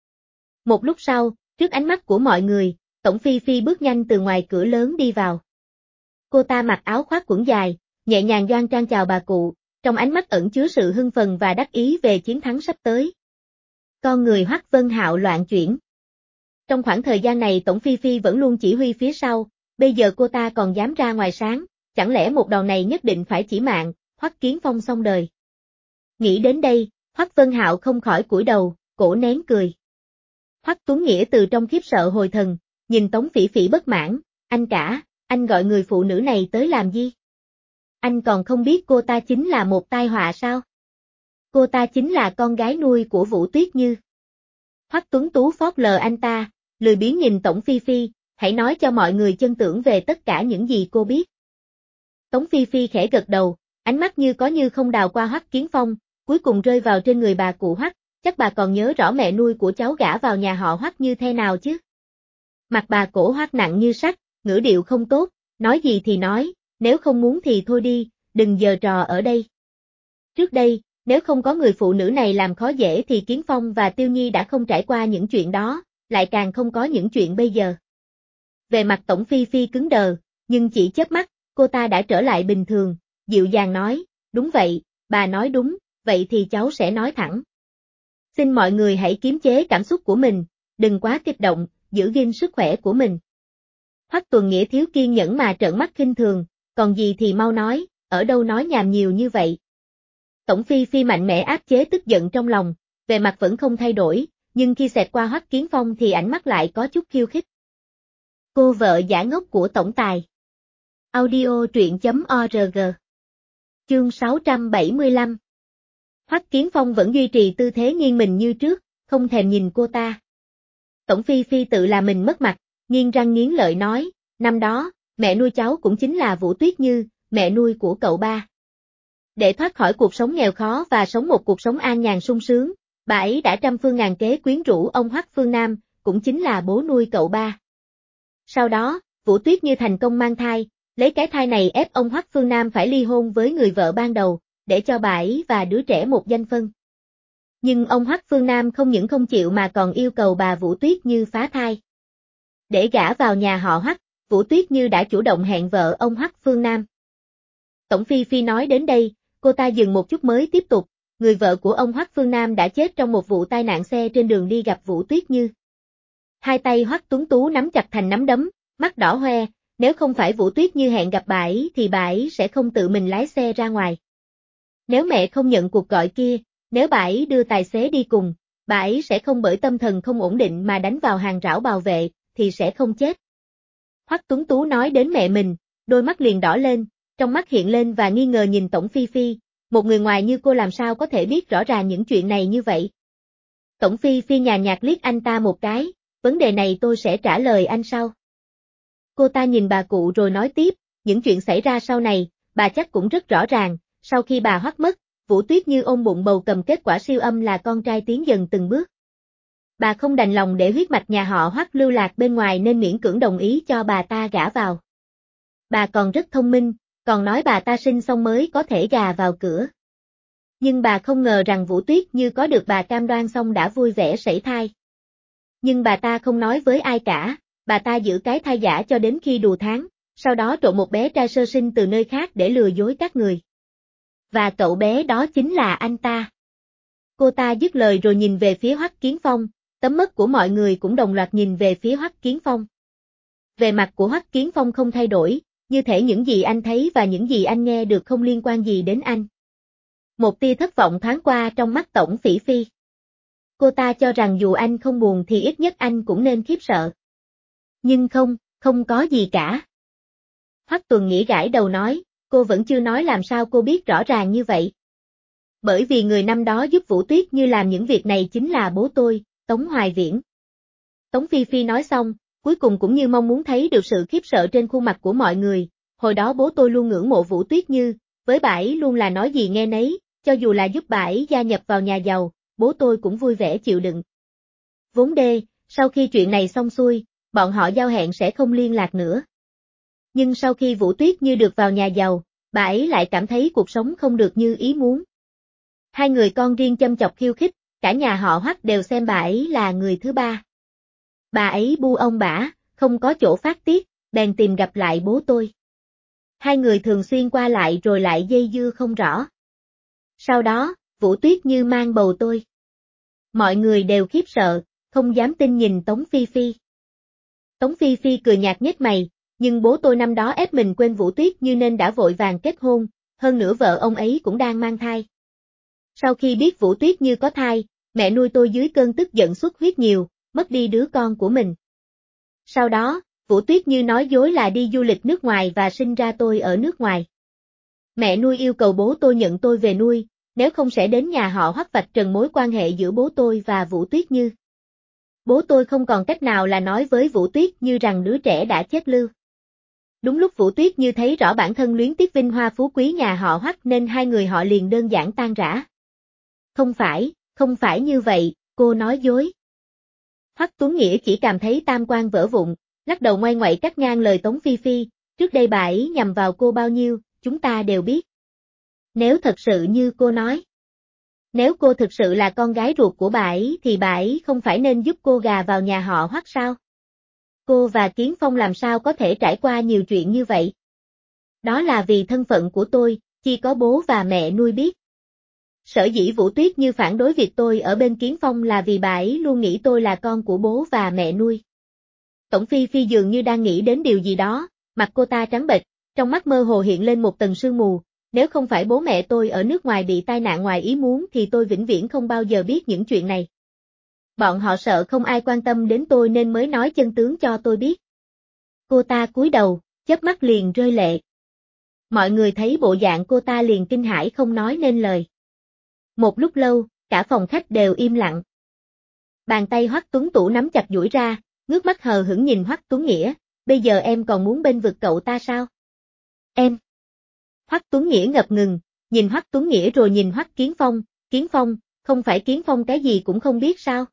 Một lúc sau, trước ánh mắt của mọi người, Tổng Phi Phi bước nhanh từ ngoài cửa lớn đi vào. Cô ta mặc áo khoác quần dài, nhẹ nhàng đoan trang chào bà cụ, trong ánh mắt ẩn chứa sự hưng phấn và đắc ý về chiến thắng sắp tới. Con người Hoắc Vân Hạo loạn chuyển. Trong khoảng thời gian này Tổng Phi Phi vẫn luôn chỉ huy phía sau, bây giờ cô ta còn dám ra ngoài sáng, chẳng lẽ một đòn này nhất định phải chỉ mạng, Hoắc Kiến Phong xong đời. Nghĩ đến đây, Hoắc Vân Hạo không khỏi cúi đầu, cổ nén cười. Hoắc Tuấn Nghĩa từ trong khiếp sợ hồi thần, nhìn Tống Phỉ Phỉ bất mãn, anh cả, anh gọi người phụ nữ này tới làm gì? Anh còn không biết cô ta chính là một tai họa sao? Cô ta chính là con gái nuôi của Vũ Tuyết Như. Hoắc Tuấn Tú phớt lờ anh ta, lười biếng nhìn Tổng Phi Phi, hãy nói cho mọi người chân tưởng về tất cả những gì cô biết. Tống Phi Phi khẽ gật đầu, ánh mắt như có như không đào qua Hoắc Kiến Phong, cuối cùng rơi vào trên người bà cụ Hoắc, chắc bà còn nhớ rõ mẹ nuôi của cháu gả vào nhà họ Hoắc như thế nào chứ? Mặt bà cổ Hoắc nặng như sắt, ngữ điệu không tốt, nói gì thì nói, nếu không muốn thì thôi đi, đừng giở trò ở đây. Trước đây, nếu không có người phụ nữ này làm khó dễ thì Kiến Phong và Tiêu Nhi đã không trải qua những chuyện đó, lại càng không có những chuyện bây giờ. Về mặt Tổng Phi Phi cứng đờ, nhưng chỉ chớp mắt, cô ta đã trở lại bình thường, dịu dàng nói, đúng vậy, bà nói đúng, vậy thì cháu sẽ nói thẳng. Xin mọi người hãy kiềm chế cảm xúc của mình, đừng quá kích động, giữ gìn sức khỏe của mình. Hoắc Tuấn Nghĩa thiếu kiên nhẫn mà trợn mắt khinh thường, còn gì thì mau nói, ở đâu nói nhảm nhiều như vậy. Tổng Phi Phi mạnh mẽ áp chế tức giận trong lòng, về mặt vẫn không thay đổi, nhưng khi xẹt qua Hoắc Kiến Phong thì ánh mắt lại có chút khiêu khích. Cô vợ giả ngốc của tổng tài. Audio truyện.org. Chương 675. Hoắc Kiến Phong vẫn duy trì tư thế nghiêng mình như trước, không thèm nhìn cô ta. Tổng Phi Phi tự là mình mất mặt, nghiến răng nghiến lợi nói, năm đó, mẹ nuôi cháu cũng chính là Vũ Tuyết Như, mẹ nuôi của cậu ba. Để thoát khỏi cuộc sống nghèo khó và sống một cuộc sống an nhàn sung sướng, bà ấy đã trăm phương ngàn kế quyến rũ ông Hoắc Phương Nam, cũng chính là bố nuôi cậu ba. Sau đó, Vũ Tuyết Như thành công mang thai, lấy cái thai này ép ông Hoắc Phương Nam phải ly hôn với người vợ ban đầu, để cho bà ấy và đứa trẻ một danh phân. Nhưng ông Hoắc Phương Nam không những không chịu mà còn yêu cầu bà Vũ Tuyết Như phá thai. Để gả vào nhà họ Hoắc, Vũ Tuyết Như đã chủ động hẹn vợ ông Hoắc Phương Nam. Tổng Phi Phi nói đến đây, cô ta dừng một chút mới tiếp tục, người vợ của ông Hoắc Phương Nam đã chết trong một vụ tai nạn xe trên đường đi gặp Vũ Tuyết Như. Hai tay Hoắc Tuấn Tú nắm chặt thành nắm đấm, mắt đỏ hoe, nếu không phải Vũ Tuyết Như hẹn gặp bà ấy thì bà ấy sẽ không tự mình lái xe ra ngoài. Nếu mẹ không nhận cuộc gọi kia, nếu bà ấy đưa tài xế đi cùng, bà ấy sẽ không bởi tâm thần không ổn định mà đánh vào hàng rào bảo vệ, thì sẽ không chết. Hoắc Tuấn Tú nói đến mẹ mình, đôi mắt liền đỏ lên, trong mắt hiện lên và nghi ngờ nhìn Tổng Phi Phi, một người ngoài như cô làm sao có thể biết rõ ràng những chuyện này như vậy. Tổng Phi Phi nhàn nhạt liếc anh ta một cái, vấn đề này tôi sẽ trả lời anh sau. Cô ta nhìn bà cụ rồi nói tiếp, những chuyện xảy ra sau này, bà chắc cũng rất rõ ràng, sau khi bà Hoắc mất, Vũ Tuyết Như ôm bụng bầu cầm kết quả siêu âm là con trai tiến dần từng bước. Bà không đành lòng để huyết mạch nhà họ Hoắc lưu lạc bên ngoài nên miễn cưỡng đồng ý cho bà ta gả vào. Bà còn rất thông minh, còn nói bà ta sinh xong mới có thể gà vào cửa. Nhưng bà không ngờ rằng Vũ Tuyết Như có được bà cam đoan xong đã vui vẻ sảy thai. Nhưng bà ta không nói với ai cả, bà ta giữ cái thai giả cho đến khi đủ tháng, sau đó trộn một bé trai sơ sinh từ nơi khác để lừa dối các người. Và cậu bé đó chính là anh ta. Cô ta dứt lời rồi nhìn về phía Hoắc Kiến Phong, tầm mắt của mọi người cũng đồng loạt nhìn về phía Hoắc Kiến Phong. Về mặt của Hoắc Kiến Phong không thay đổi, như thể những gì anh thấy và những gì anh nghe được không liên quan gì đến anh. Một tia thất vọng thoáng qua trong mắt Tổng Phỉ Phi. Cô ta cho rằng dù anh không buồn thì ít nhất anh cũng nên khiếp sợ. Nhưng không, không có gì cả. Hoắc Tuần Nghĩa gãi đầu nói, cô vẫn chưa nói làm sao cô biết rõ ràng như vậy. Bởi vì người năm đó giúp Vũ Tuyết Như làm những việc này chính là bố tôi, Tống Hoài Viễn. Tống Phi Phi nói xong, cuối cùng cũng như mong muốn thấy được sự khiếp sợ trên khuôn mặt của mọi người. Hồi đó bố tôi luôn ngưỡng mộ Vũ Tuyết Như, với bà ấy luôn là nói gì nghe nấy, cho dù là giúp bà ấy gia nhập vào nhà giàu, bố tôi cũng vui vẻ chịu đựng. Vốn đê, sau khi chuyện này xong xuôi, bọn họ giao hẹn sẽ không liên lạc nữa. Nhưng sau khi Vũ Tuyết Như được vào nhà giàu, bà ấy lại cảm thấy cuộc sống không được như ý muốn. Hai người con riêng châm chọc khiêu khích, cả nhà họ Hoắc đều xem bà ấy là người thứ ba. Bà ấy bu ông bả, không có chỗ phát tiết, bèn tìm gặp lại bố tôi. Hai người thường xuyên qua lại rồi lại dây dưa không rõ. Sau đó, Vũ Tuyết Như mang bầu tôi. Mọi người đều khiếp sợ, không dám tin nhìn Tống Phi Phi. Tống Phi Phi cười nhạt nhếch mày, nhưng bố tôi năm đó ép mình quên Vũ Tuyết Như nên đã vội vàng kết hôn, hơn nữa vợ ông ấy cũng đang mang thai. Sau khi biết Vũ Tuyết Như có thai, mẹ nuôi tôi dưới cơn tức giận xuất huyết nhiều, mất đi đứa con của mình. Sau đó, Vũ Tuyết Như nói dối là đi du lịch nước ngoài và sinh ra tôi ở nước ngoài. Mẹ nuôi yêu cầu bố tôi nhận tôi về nuôi, nếu không sẽ đến nhà họ Hoắc vạch trần mối quan hệ giữa bố tôi và Vũ Tuyết Như. Bố tôi không còn cách nào là nói với Vũ Tuyết Như rằng đứa trẻ đã chết lưu. Đúng lúc Vũ Tuyết Như thấy rõ bản thân luyến tiếc vinh hoa phú quý nhà họ Hoắc nên hai người họ liền đơn giản tan rã. Không phải như vậy, cô nói dối. Hoắc Tuấn Nghĩa chỉ cảm thấy tam quan vỡ vụn, lắc đầu ngoai ngoậy cắt ngang lời Tống Phi Phi, trước đây bà ấy nhằm vào cô bao nhiêu, chúng ta đều biết. Nếu thật sự như cô nói. Nếu cô thực sự là con gái ruột của bà ấy thì bà ấy không phải nên giúp cô gà vào nhà họ Hoắc sao? Cô và Kiến Phong làm sao có thể trải qua nhiều chuyện như vậy? Đó là vì thân phận của tôi, chỉ có bố và mẹ nuôi biết. Sở dĩ Vũ Tuyết Như phản đối việc tôi ở bên Kiến Phong là vì bà ấy luôn nghĩ tôi là con của bố và mẹ nuôi. Tổng Phi Phi dường như đang nghĩ đến điều gì đó, mặt cô ta trắng bệch, trong mắt mơ hồ hiện lên một tầng sương mù, nếu không phải bố mẹ tôi ở nước ngoài bị tai nạn ngoài ý muốn thì tôi vĩnh viễn không bao giờ biết những chuyện này. Bọn họ sợ không ai quan tâm đến tôi nên mới nói chân tướng cho tôi biết. Cô ta cúi đầu, chớp mắt liền rơi lệ. Mọi người thấy bộ dạng cô ta liền kinh hãi không nói nên lời. Một lúc lâu, cả phòng khách đều im lặng. Bàn tay Hoắc Tuấn Tủ nắm chặt duỗi ra, ngước mắt hờ hững nhìn Hoắc Tuấn Nghĩa, bây giờ em còn muốn bênh vực cậu ta sao? Em. Hoắc Tuấn Nghĩa ngập ngừng, nhìn Hoắc Tuấn Nghĩa rồi nhìn Hoắc Kiến Phong, không phải Kiến Phong cái gì cũng không biết sao?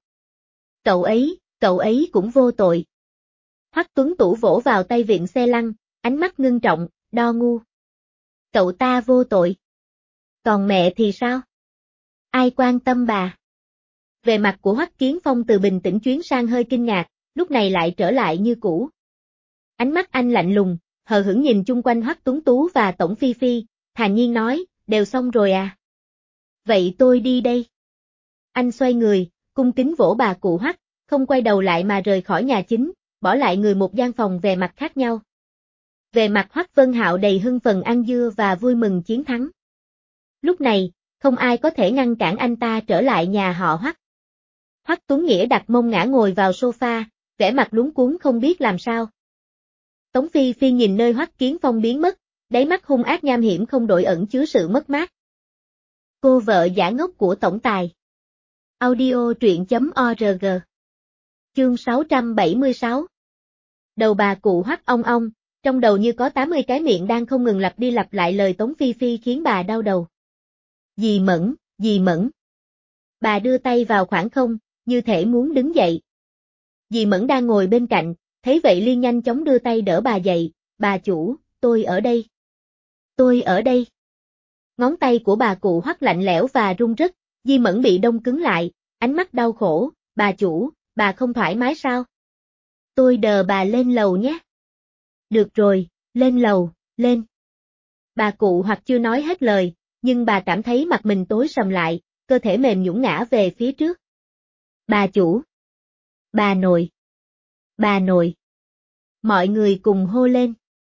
Cậu ấy cũng vô tội. Hoắc Tuấn Tủ vỗ vào tay vịn xe lăn, ánh mắt ngưng trọng, đo ngu. Cậu ta vô tội. Còn mẹ thì sao? Ai quan tâm bà? Về mặt của Hoắc Kiến Phong từ bình tĩnh chuyến sang hơi kinh ngạc, lúc này lại trở lại như cũ. Ánh mắt anh lạnh lùng, hờ hững nhìn chung quanh Hoắc Tuấn Tú và Tổng Phi Phi, thản nhiên nói, đều xong rồi à? Vậy tôi đi đây. Anh xoay người, cung kính vỗ bà cụ Hoắc, không quay đầu lại mà rời khỏi nhà chính, bỏ lại người một gian phòng về mặt khác nhau. Về mặt Hoắc Vân Hạo đầy hưng phấn ăn dưa và vui mừng chiến thắng. Lúc này, không ai có thể ngăn cản anh ta trở lại nhà họ Hoắc. Hoắc Tuấn Nghĩa đặt mông ngã ngồi vào sofa, vẻ mặt luống cuống không biết làm sao. Tống Phi Phi nhìn nơi Hoắc Kiến Phong biến mất, đáy mắt hung ác nham hiểm không đổi ẩn chứa sự mất mát. Cô vợ giả ngốc của tổng tài. Audio truyện.org. Chương 676. Đầu bà cụ Hoắc ong ong, trong đầu như có 80 cái miệng đang không ngừng lặp đi lặp lại lời Tống Phi Phi khiến bà đau đầu. Dì Mẫn. Bà đưa tay vào khoảng không, như thể muốn đứng dậy. Dì Mẫn đang ngồi bên cạnh, thấy vậy liền nhanh chóng đưa tay đỡ bà dậy, bà chủ, tôi ở đây. Tôi ở đây. Ngón tay của bà cụ Hoắc lạnh lẽo và run rứt, Dì Mẫn bị đông cứng lại, ánh mắt đau khổ, bà chủ, bà không thoải mái sao? Tôi đờ bà lên lầu nhé. Được rồi, lên lầu, lên. Bà cụ Hoắc chưa nói hết lời, nhưng bà cảm thấy mặt mình tối sầm lại, cơ thể mềm nhũn ngã về phía trước. Bà chủ. Bà nội. Bà nội. Mọi người cùng hô lên.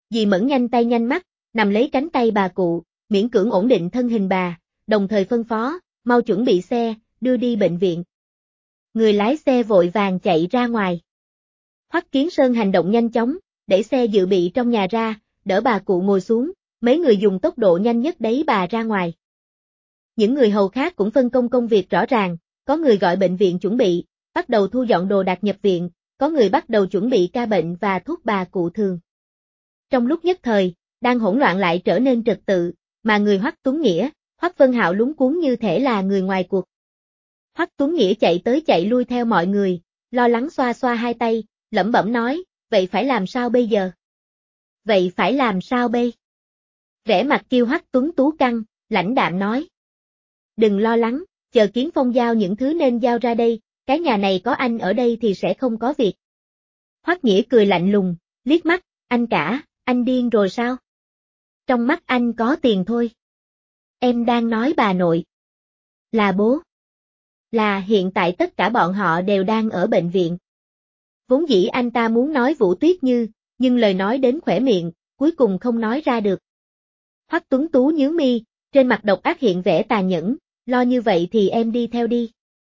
Dì Mẫn nhanh tay nhanh mắt, nằm lấy cánh tay bà cụ, miễn cưỡng ổn định thân hình bà, đồng thời phân phó, mau chuẩn bị xe, đưa đi bệnh viện. Người lái xe vội vàng chạy ra ngoài. Hoắc Kiến Sơn hành động nhanh chóng, đẩy xe dự bị trong nhà ra, đỡ bà cụ ngồi xuống, mấy người dùng tốc độ nhanh nhất đẩy bà ra ngoài. Những người hầu khác cũng phân công công việc rõ ràng, có người gọi bệnh viện chuẩn bị, bắt đầu thu dọn đồ đạc nhập viện, có người bắt đầu chuẩn bị ca bệnh và thuốc bà cụ thường. Trong lúc nhất thời, đang hỗn loạn lại trở nên trật tự, mà người Hoắc Tuấn Nghĩa, Hoắc Vân Hạo lúng cuống như thể là người ngoài cuộc. Hoắc Tuấn Nghĩa chạy tới chạy lui theo mọi người, lo lắng xoa xoa hai tay, lẩm bẩm nói, vậy phải làm sao bây giờ? Vậy phải làm sao bây? Vẻ mặt Kiêu Hoắc Tuấn Tú căng, lãnh đạm nói. Đừng lo lắng, chờ Kiến Phong giao những thứ nên giao ra đây, cái nhà này có anh ở đây thì sẽ không có việc. Hoắc Nghĩa cười lạnh lùng, liếc mắt, anh cả, anh điên rồi sao? Trong mắt anh có tiền thôi. Em đang nói bà nội. Là bố. Là hiện tại tất cả bọn họ đều đang ở bệnh viện. Vốn dĩ anh ta muốn nói Vũ Tuyết Như, nhưng lời nói đến khỏe miệng, cuối cùng không nói ra được. Hoắc Tuấn Tú nhướng mi, trên mặt độc ác hiện vẻ tàn nhẫn, lo như vậy thì em đi theo đi.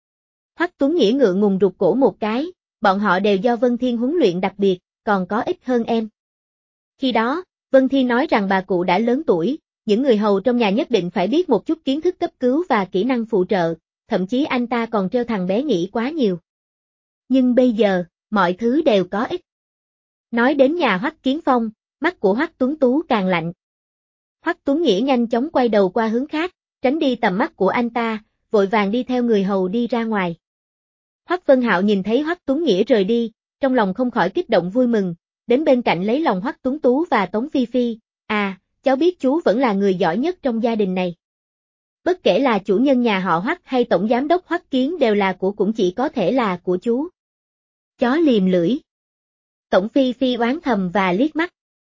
Hoắc Tuấn Nghĩa ngượng ngùng rụt cổ một cái, bọn họ đều do Vân Thiên huấn luyện đặc biệt, còn có ít hơn em. Khi đó, Vân Thiên nói rằng bà cụ đã lớn tuổi, những người hầu trong nhà nhất định phải biết một chút kiến thức cấp cứu và kỹ năng phụ trợ, thậm chí anh ta còn trêu thằng bé nghĩ quá nhiều. Nhưng bây giờ, mọi thứ đều có ích. Nói đến nhà Hoắc Kiến Phong, mắt của Hoắc Tuấn Tú càng lạnh. Hoắc Tuấn Nghĩa nhanh chóng quay đầu qua hướng khác, tránh đi tầm mắt của anh ta, vội vàng đi theo người hầu đi ra ngoài. Hoắc Vân Hạo nhìn thấy Hoắc Tuấn Nghĩa rời đi, trong lòng không khỏi kích động vui mừng, đến bên cạnh lấy lòng Hoắc Tuấn Tú và Tống Phi Phi, cháu biết chú vẫn là người giỏi nhất trong gia đình này. Bất kể là chủ nhân nhà họ Hoắc hay tổng giám đốc Hoắc Kiến đều là của cũng chỉ có thể là của chú. Chó liềm lưỡi. Tổng Phi Phi oán thầm và liếc mắt.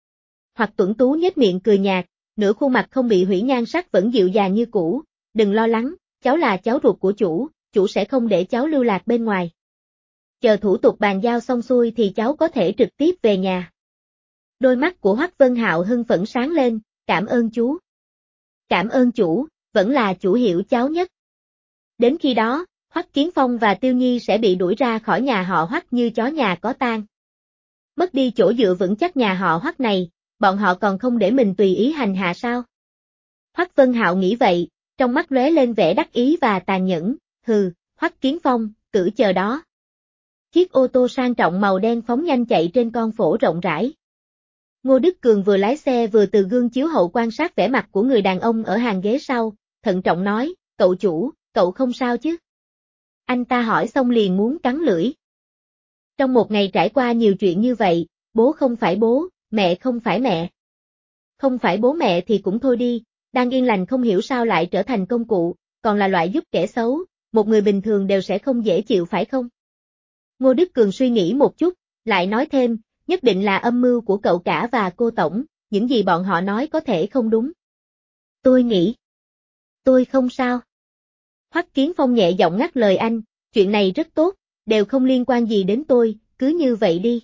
Hoắc Tuấn Tú nhếch miệng cười nhạt, nửa khuôn mặt không bị hủy nhan sắc vẫn dịu dàng như cũ, đừng lo lắng, cháu là cháu ruột của chủ sẽ không để cháu lưu lạc bên ngoài. Chờ thủ tục bàn giao xong xuôi thì cháu có thể trực tiếp về nhà. Đôi mắt của Hoắc Vân Hạo hưng phấn sáng lên, cảm ơn chú. Cảm ơn chủ, vẫn là chủ hiểu cháu nhất. Đến khi đó, Hoắc Kiến Phong và Tiêu Nhi sẽ bị đuổi ra khỏi nhà họ Hoắc như chó nhà có tang. Mất đi chỗ dựa vững chắc nhà họ Hoắc này, bọn họ còn không để mình tùy ý hành hạ sao? Hoắc Vân Hạo nghĩ vậy, trong mắt lóe lên vẻ đắc ý và tàn nhẫn, hừ, Hoắc Kiến Phong, cử chờ đó. Chiếc ô tô sang trọng màu đen phóng nhanh chạy trên con phố rộng rãi. Ngô Đức Cường vừa lái xe vừa từ gương chiếu hậu quan sát vẻ mặt của người đàn ông ở hàng ghế sau, thận trọng nói, cậu chủ, cậu không sao chứ? Anh ta hỏi xong liền muốn cắn lưỡi. Trong một ngày trải qua nhiều chuyện như vậy, bố không phải bố, mẹ không phải mẹ. Không phải bố mẹ thì cũng thôi đi, đang yên lành không hiểu sao lại trở thành công cụ, còn là loại giúp kẻ xấu, một người bình thường đều sẽ không dễ chịu phải không? Ngô Đức Cường suy nghĩ một chút, lại nói thêm, nhất định là âm mưu của cậu cả và cô tổng, những gì bọn họ nói có thể không đúng. Tôi nghĩ, tôi không sao. Hoắc Kiến Phong nhẹ giọng ngắt lời anh, chuyện này rất tốt, đều không liên quan gì đến tôi, cứ như vậy đi.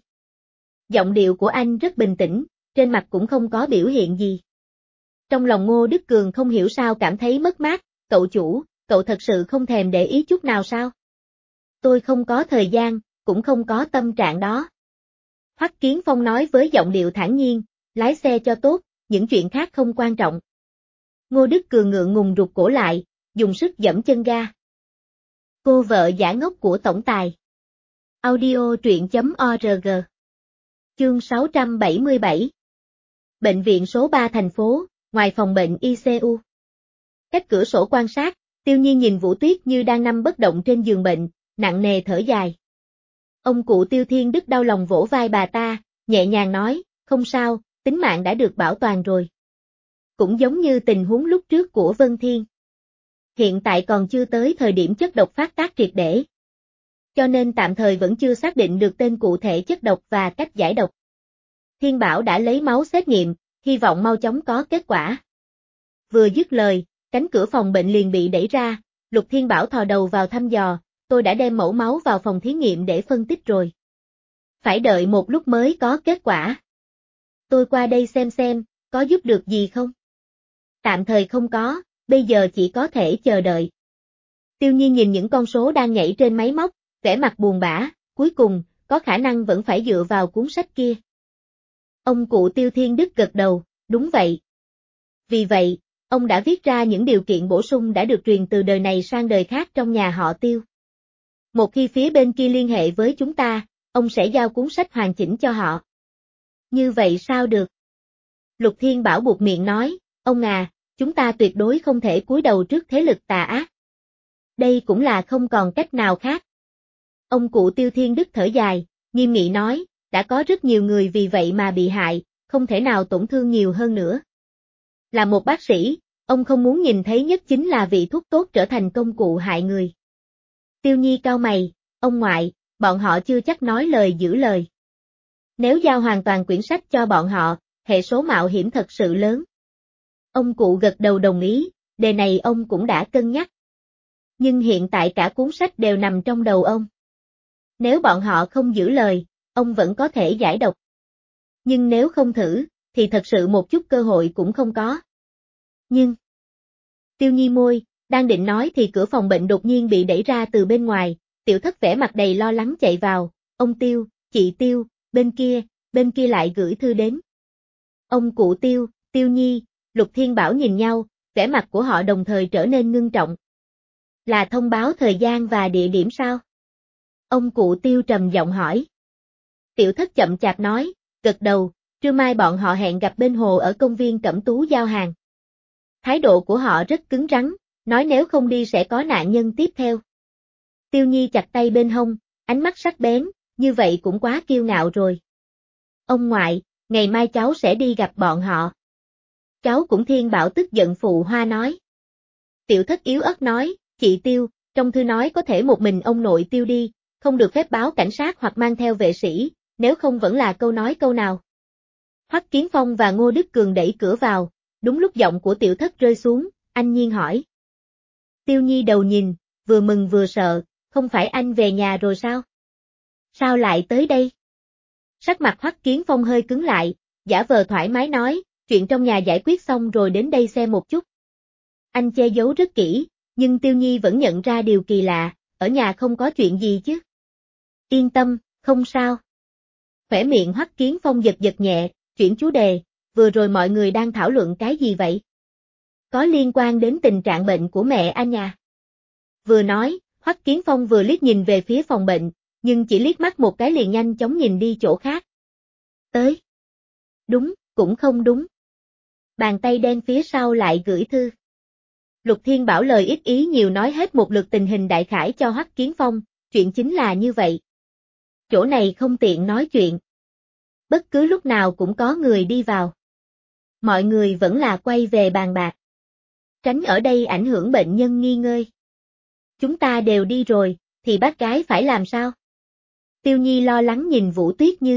Giọng điệu của anh rất bình tĩnh, trên mặt cũng không có biểu hiện gì. Trong lòng Ngô Đức Cường không hiểu sao cảm thấy mất mát, cậu chủ, cậu thật sự không thèm để ý chút nào sao? Tôi không có thời gian, cũng không có tâm trạng đó. Hoắc Kiến Phong nói với giọng điệu thản nhiên, lái xe cho tốt, những chuyện khác không quan trọng. Ngô Đức Cường ngượng ngùng rụt cổ lại, dùng sức giẫm chân ga. Cô vợ giả ngốc của tổng tài. Audio truyện.org. Chương 677. Bệnh viện số 3 thành phố, ngoài phòng bệnh ICU. Cách cửa sổ quan sát, Tiêu Nhiên nhìn Vũ Tuyết Như đang nằm bất động trên giường bệnh, nặng nề thở dài. Ông cụ Tiêu Thiên Đức đau lòng vỗ vai bà ta, nhẹ nhàng nói, không sao, tính mạng đã được bảo toàn rồi. Cũng giống như tình huống lúc trước của Vân Thiên. Hiện tại còn chưa tới thời điểm chất độc phát tác triệt để. Cho nên tạm thời vẫn chưa xác định được tên cụ thể chất độc và cách giải độc. Thiên Bảo đã lấy máu xét nghiệm, hy vọng mau chóng có kết quả. Vừa dứt lời, cánh cửa phòng bệnh liền bị đẩy ra, Lục Thiên Bảo thò đầu vào thăm dò, tôi đã đem mẫu máu vào phòng thí nghiệm để phân tích rồi. Phải đợi một lúc mới có kết quả. tôi qua đây xem, có giúp được gì không? Tạm thời không có, bây giờ chỉ có thể chờ đợi. Tiêu Nhi nhìn những con số đang nhảy trên máy móc, vẻ mặt buồn bã, cuối cùng, có khả năng vẫn phải dựa vào cuốn sách kia. Ông cụ Tiêu Thiên Đức gật đầu, đúng vậy. Vì vậy, ông đã viết ra những điều kiện bổ sung đã được truyền từ đời này sang đời khác trong nhà họ Tiêu. Một khi phía bên kia liên hệ với chúng ta, ông sẽ giao cuốn sách hoàn chỉnh cho họ. Như vậy sao được? Lục Thiên Bảo buột miệng nói, ông à, chúng ta tuyệt đối không thể cúi đầu trước thế lực tà ác. Đây cũng là không còn cách nào khác. Ông cụ Tiêu Thiên Đức thở dài, nghiêm nghị nói, đã có rất nhiều người vì vậy mà bị hại, không thể nào tổn thương nhiều hơn nữa. Là một bác sĩ, ông không muốn nhìn thấy nhất chính là vị thuốc tốt trở thành công cụ hại người. Tiêu Nhi cau mày, ông ngoại, bọn họ chưa chắc nói lời giữ lời. Nếu giao hoàn toàn quyển sách cho bọn họ, hệ số mạo hiểm thật sự lớn. Ông cụ gật đầu đồng ý, đề này ông cũng đã cân nhắc. Nhưng hiện tại cả cuốn sách đều nằm trong đầu ông. Nếu bọn họ không giữ lời, ông vẫn có thể giải độc. Nhưng nếu không thử, thì thật sự một chút cơ hội cũng không có. Nhưng... Tiêu Nhi môi, đang định nói thì cửa phòng bệnh đột nhiên bị đẩy ra từ bên ngoài, Tiểu Thất vẻ mặt đầy lo lắng chạy vào, ông Tiêu, chị Tiêu, bên kia lại gửi thư đến. Ông cụ Tiêu, Tiêu Nhi, Lục Thiên Bảo nhìn nhau, vẻ mặt của họ đồng thời trở nên ngưng trọng. Là thông báo thời gian và địa điểm sao? Ông cụ Tiêu trầm giọng hỏi. Tiểu Thất chậm chạp nói, gật đầu, trưa mai bọn họ hẹn gặp bên hồ ở công viên Cẩm Tú giao hàng. Thái độ của họ rất cứng rắn, nói nếu không đi sẽ có nạn nhân tiếp theo. Tiêu Nhi chặt tay bên hông, ánh mắt sắc bén, như vậy cũng quá kiêu ngạo rồi. Ông ngoại, ngày mai cháu sẽ đi gặp bọn họ. Cháu cũng Thiên Bảo tức giận phụ hoa nói. Tiểu Thất yếu ớt nói, chị Tiêu, trong thư nói có thể một mình ông nội Tiêu đi, không được phép báo cảnh sát hoặc mang theo vệ sĩ, nếu không vẫn là câu nói câu nào. Hoắc Kiến Phong và Ngô Đức Cường đẩy cửa vào, đúng lúc giọng của Tiểu Thất rơi xuống, anh nhiên hỏi. Tiêu Nhi đầu nhìn, vừa mừng vừa sợ, không phải anh về nhà rồi sao? Sao lại tới đây? Sắc mặt Hoắc Kiến Phong hơi cứng lại, giả vờ thoải mái nói, chuyện trong nhà giải quyết xong rồi đến đây xem một chút. Anh che giấu rất kỹ, nhưng Tiêu Nhi vẫn nhận ra điều kỳ lạ, ở nhà không có chuyện gì chứ. Yên tâm, không sao. Khỏe miệng Hoắc Kiến Phong giật giật nhẹ, chuyển chủ đề, vừa rồi mọi người đang thảo luận cái gì vậy? Có liên quan đến tình trạng bệnh của mẹ anh à? Vừa nói, Hoắc Kiến Phong vừa liếc nhìn về phía phòng bệnh, nhưng chỉ liếc mắt một cái liền nhanh chóng nhìn đi chỗ khác. Tới. Đúng, cũng không đúng. Bàn tay đen phía sau lại gửi thư. Lục Thiên Bảo lời ít ý nhiều nói hết một lượt tình hình đại khái cho Hoắc Kiến Phong, chuyện chính là như vậy. Chỗ này không tiện nói chuyện. Bất cứ lúc nào cũng có người đi vào. Mọi người vẫn là quay về bàn bạc. Tránh ở đây ảnh hưởng bệnh nhân nghi ngơi. Chúng ta đều đi rồi, thì bác gái phải làm sao? Tiêu Nhi lo lắng nhìn Vũ Tuyết Như.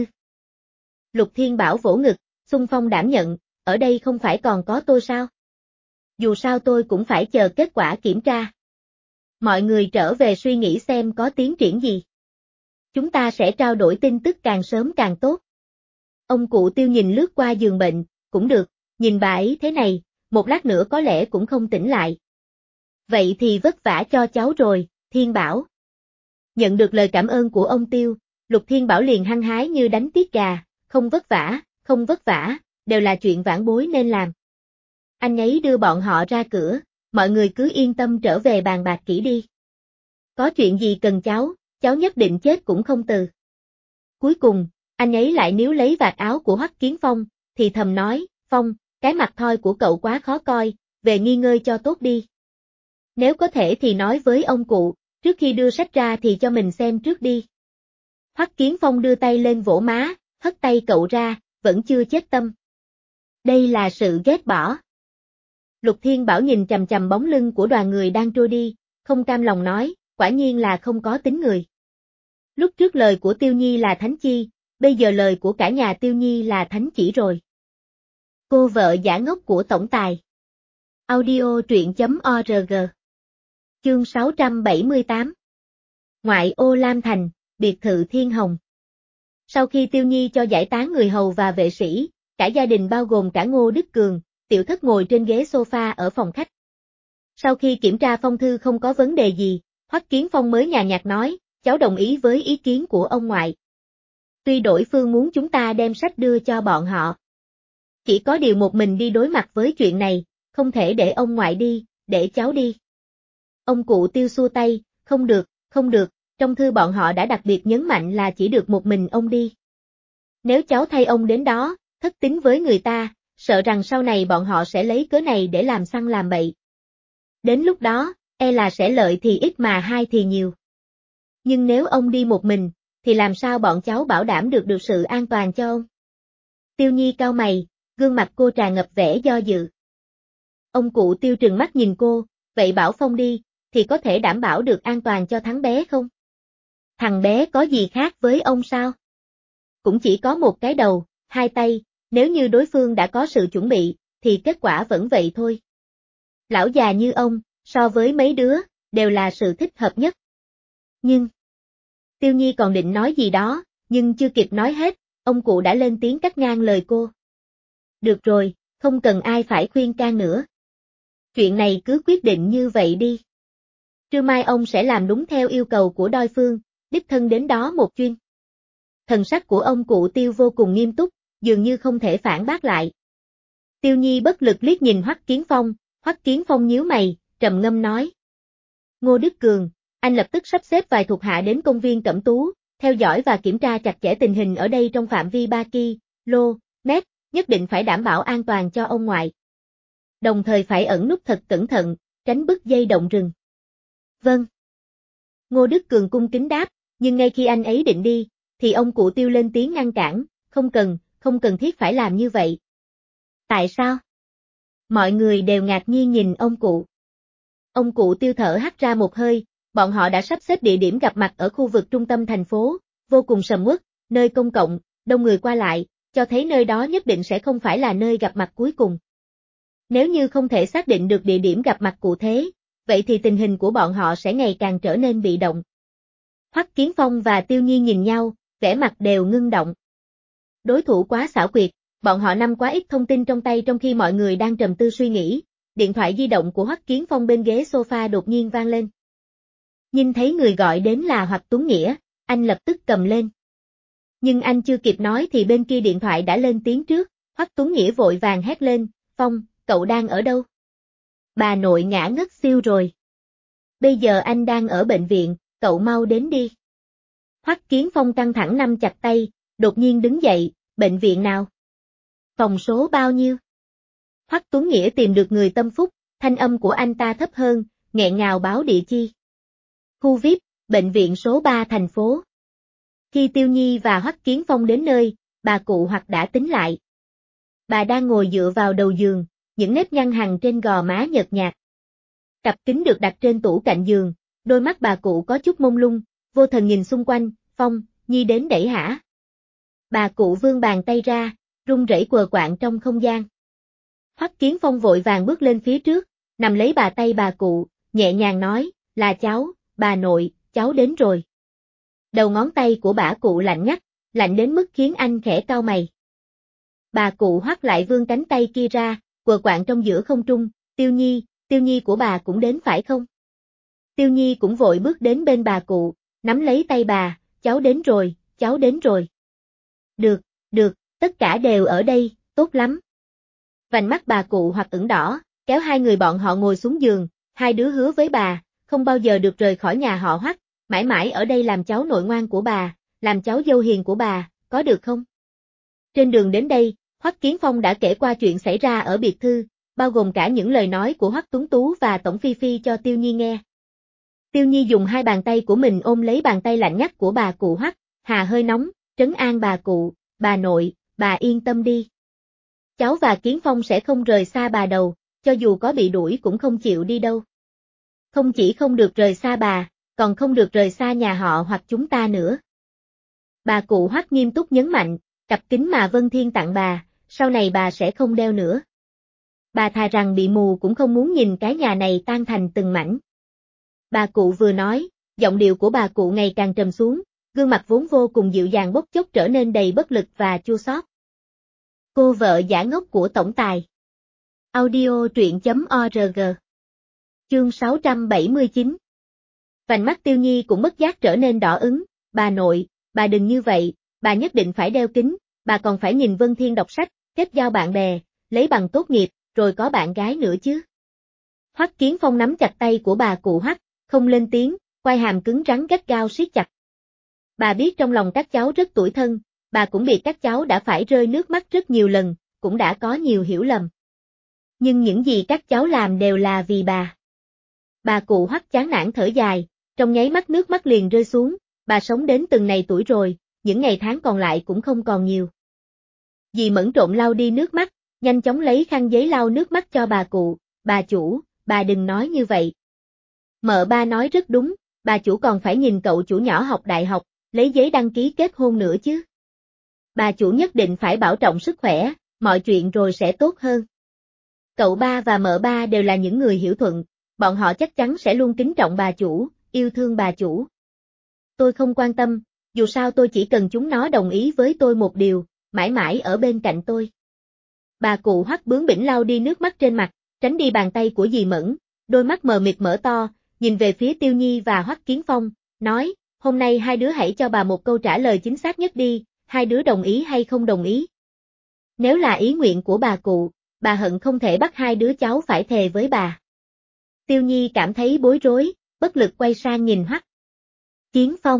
Lục Thiên Bảo vỗ ngực, xung phong đảm nhận, ở đây không phải còn có tôi sao? Dù sao tôi cũng phải chờ kết quả kiểm tra. Mọi người trở về suy nghĩ xem có tiến triển gì. Chúng ta sẽ trao đổi tin tức càng sớm càng tốt. Ông cụ Tiêu nhìn lướt qua giường bệnh, cũng được, nhìn bà ấy thế này, một lát nữa có lẽ cũng không tỉnh lại. Vậy thì vất vả cho cháu rồi, Thiên Bảo. Nhận được lời cảm ơn của ông Tiêu, Lục Thiên Bảo liền hăng hái như đánh tiết gà, không vất vả, đều là chuyện vãn bối nên làm. Anh ấy đưa bọn họ ra cửa, mọi người cứ yên tâm trở về bàn bạc kỹ đi. Có chuyện gì cần cháu nhất định chết cũng không từ. Cuối cùng, anh ấy lại níu lấy vạt áo của Hoắc Kiến Phong, thì thầm nói, Phong, cái mặt thoi của cậu quá khó coi, về nghỉ ngơi cho tốt đi. Nếu có thể thì nói với ông cụ, trước khi đưa sách ra thì cho mình xem trước đi. Hoắc Kiến Phong đưa tay lên vỗ má, hất tay cậu ra, vẫn chưa chết tâm. Đây là sự ghét bỏ. Lục Thiên Bảo nhìn chằm chằm bóng lưng của đoàn người đang trôi đi, không cam lòng nói, quả nhiên là không có tính người. Lúc trước lời của Tiêu Nhi là thánh chi, bây giờ lời của cả nhà Tiêu Nhi là thánh chỉ rồi. Cô vợ giả ngốc của tổng tài. Audio truyện.org. Chương 678. Ngoại ô Lam Thành, biệt thự Thiên Hồng. Sau khi Tiêu Nhi cho giải tán người hầu và vệ sĩ, cả gia đình bao gồm cả Ngô Đức Cường, tiểu thất ngồi trên ghế sofa ở phòng khách. Sau khi kiểm tra phong thư không có vấn đề gì, Hoắc Kiến Phong mới nhàn nhạt nói, cháu đồng ý với ý kiến của ông ngoại. Tuy đối phương muốn chúng ta đem sách đưa cho bọn họ. Chỉ có điều một mình đi đối mặt với chuyện này, không thể để ông ngoại đi, để cháu đi. Ông cụ Tiêu xua tay, không được, trong thư bọn họ đã đặc biệt nhấn mạnh là chỉ được một mình ông đi. Nếu cháu thay ông đến đó, thất tín với người ta, sợ rằng sau này bọn họ sẽ lấy cớ này để làm săn làm bậy. Đến lúc đó, e là sẽ lợi thì ít mà hai thì nhiều. Nhưng nếu ông đi một mình, thì làm sao bọn cháu bảo đảm được sự an toàn cho ông? Tiêu Nhi cau mày, gương mặt cô tràn ngập vẻ do dự. Ông cụ Tiêu trừng mắt nhìn cô, vậy bảo Phong đi, thì có thể đảm bảo được an toàn cho thằng bé không? Thằng bé có gì khác với ông sao? Cũng chỉ có một cái đầu, hai tay, nếu như đối phương đã có sự chuẩn bị, thì kết quả vẫn vậy thôi. Lão già như ông, so với mấy đứa, đều là sự thích hợp nhất. Nhưng, Tiêu Nhi còn định nói gì đó, nhưng chưa kịp nói hết, ông cụ đã lên tiếng cắt ngang lời cô. Được rồi, không cần ai phải khuyên can nữa. Chuyện này cứ quyết định như vậy đi. Trưa mai ông sẽ làm đúng theo yêu cầu của đối phương, đích thân đến đó một chuyến. Thần sắc của ông cụ Tiêu vô cùng nghiêm túc, dường như không thể phản bác lại. Tiêu Nhi bất lực liếc nhìn Hoắc Kiến Phong nhíu mày, trầm ngâm nói. Ngô Đức Cường, anh lập tức sắp xếp vài thuộc hạ đến công viên Cẩm Tú, theo dõi và kiểm tra chặt chẽ tình hình ở đây trong phạm vi 3 km, nhất định phải đảm bảo an toàn cho ông ngoại. Đồng thời phải ẩn núp thật cẩn thận, tránh bứt dây động rừng. Vâng. Ngô Đức Cường cung kính đáp, nhưng ngay khi anh ấy định đi, thì ông cụ Tiêu lên tiếng ngăn cản, không cần thiết phải làm như vậy. Tại sao? Mọi người đều ngạc nhiên nhìn ông cụ. Ông cụ Tiêu thở hắt ra một hơi, bọn họ đã sắp xếp địa điểm gặp mặt ở khu vực trung tâm thành phố, vô cùng sầm uất, nơi công cộng, đông người qua lại, cho thấy nơi đó nhất định sẽ không phải là nơi gặp mặt cuối cùng. Nếu như không thể xác định được địa điểm gặp mặt cụ thể, vậy thì tình hình của bọn họ sẽ ngày càng trở nên bị động. Hoắc Kiến Phong và Tiêu Nhi nhìn nhau, vẻ mặt đều ngưng động. Đối thủ quá xảo quyệt, bọn họ nắm quá ít thông tin trong tay trong khi mọi người đang trầm tư suy nghĩ, điện thoại di động của Hoắc Kiến Phong bên ghế sofa đột nhiên vang lên. Nhìn thấy người gọi đến là Hoắc Tuấn Nghĩa, anh lập tức cầm lên. Nhưng anh chưa kịp nói thì bên kia điện thoại đã lên tiếng trước, Hoắc Tuấn Nghĩa vội vàng hét lên, Phong, cậu đang ở đâu? Bà nội ngã ngất xiu rồi. Bây giờ anh đang ở bệnh viện, cậu mau đến đi. Hoắc Kiến Phong căng thẳng nắm chặt tay, đột nhiên đứng dậy, bệnh viện nào? Phòng số bao nhiêu? Hoắc Tuấn Nghĩa tìm được người tâm phúc, thanh âm của anh ta thấp hơn, nghẹn ngào báo địa chi. Khu VIP, bệnh viện số 3 thành phố. Khi Tiêu Nhi và Hoắc Kiến Phong đến nơi, bà cụ Hoắc đã tính lại. Bà đang ngồi dựa vào đầu giường, những nếp nhăn hằn trên gò má nhợt nhạt. Cặp kính được đặt trên tủ cạnh giường, đôi mắt bà cụ có chút mông lung, vô thần nhìn xung quanh, Phong, Nhi đến đẩy hả? Bà cụ vươn bàn tay ra, run rẩy quờ quạng trong không gian. Hoắc Kiến Phong vội vàng bước lên phía trước, nằm lấy bà tay bà cụ, nhẹ nhàng nói, là cháu, bà nội, cháu đến rồi. Đầu ngón tay của bà cụ lạnh ngắt, lạnh đến mức khiến anh khẽ cau mày. Bà cụ Hoắc lại vươn cánh tay kia ra, quờ quạng trong giữa không trung, Tiêu Nhi của bà cũng đến phải không? Tiêu Nhi cũng vội bước đến bên bà cụ, nắm lấy tay bà, cháu đến rồi, cháu đến rồi. Được, tất cả đều ở đây, tốt lắm. Vành mắt bà cụ Hoắc ửng đỏ, kéo hai người bọn họ ngồi xuống giường, hai đứa hứa với bà, không bao giờ được rời khỏi nhà họ Hoắc, mãi mãi ở đây làm cháu nội ngoan của bà, làm cháu dâu hiền của bà, có được không? Trên đường đến đây, Hoắc Kiến Phong đã kể qua chuyện xảy ra ở biệt thư, bao gồm cả những lời nói của Hoắc Tuấn Tú và Tổng Phi Phi cho Tiêu Nhi nghe. Tiêu Nhi dùng hai bàn tay của mình ôm lấy bàn tay lạnh ngắt của bà cụ Hoắc, hà hơi nóng, trấn an bà cụ, bà nội, bà yên tâm đi. Cháu và Kiến Phong sẽ không rời xa bà đâu, cho dù có bị đuổi cũng không chịu đi đâu. Không chỉ không được rời xa bà, còn không được rời xa nhà họ hoặc chúng ta nữa. Bà cụ Hoắc nghiêm túc nhấn mạnh, cặp kính mà Vân Thiên tặng bà, sau này bà sẽ không đeo nữa. Bà thà rằng bị mù cũng không muốn nhìn cái nhà này tan thành từng mảnh. Bà cụ vừa nói, giọng điệu của bà cụ ngày càng trầm xuống, gương mặt vốn vô cùng dịu dàng bỗng chốc trở nên đầy bất lực và chua xót. Cô vợ giả ngốc của tổng tài. Audio truyện.org. Chương 679. Vành mắt Tiêu Nhi cũng bất giác trở nên đỏ ửng. Bà nội, bà đừng như vậy, bà nhất định phải đeo kính, bà còn phải nhìn Vân Thiên đọc sách, kết giao bạn bè, lấy bằng tốt nghiệp, rồi có bạn gái nữa chứ. Hoắc Kiến Phong nắm chặt tay của bà cụ Hoắc, không lên tiếng, quai hàm cứng rắn gắt gao siết chặt. Bà biết trong lòng các cháu rất tủi thân, bà cũng biết các cháu đã phải rơi nước mắt rất nhiều lần, cũng đã có nhiều hiểu lầm. Nhưng những gì các cháu làm đều là vì bà. Bà cụ Hoắc chán nản thở dài, trong nháy mắt nước mắt liền rơi xuống, bà sống đến từng này tuổi rồi, những ngày tháng còn lại cũng không còn nhiều. Dì Mẫn trộm lau đi nước mắt, nhanh chóng lấy khăn giấy lau nước mắt cho bà cụ, bà chủ, bà đừng nói như vậy. Mợ ba nói rất đúng, bà chủ còn phải nhìn cậu chủ nhỏ học đại học, lấy giấy đăng ký kết hôn nữa chứ. Bà chủ nhất định phải bảo trọng sức khỏe, mọi chuyện rồi sẽ tốt hơn. Cậu ba và mợ ba đều là những người hiểu thuận, bọn họ chắc chắn sẽ luôn kính trọng bà chủ, yêu thương bà chủ. Tôi không quan tâm, dù sao tôi chỉ cần chúng nó đồng ý với tôi một điều, mãi mãi ở bên cạnh tôi. Bà cụ Hoắc bướng bỉnh lau đi nước mắt trên mặt, tránh đi bàn tay của dì Mẫn, đôi mắt mờ mịt mở to, nhìn về phía Tiêu Nhi và Hoắc Kiến Phong, nói, hôm nay hai đứa hãy cho bà một câu trả lời chính xác nhất đi, hai đứa đồng ý hay không đồng ý? Nếu là ý nguyện của bà cụ, bà hận không thể bắt hai đứa cháu phải thề với bà. Tiêu Nhi cảm thấy bối rối, bất lực quay sang nhìn Hoắc Kiến Phong.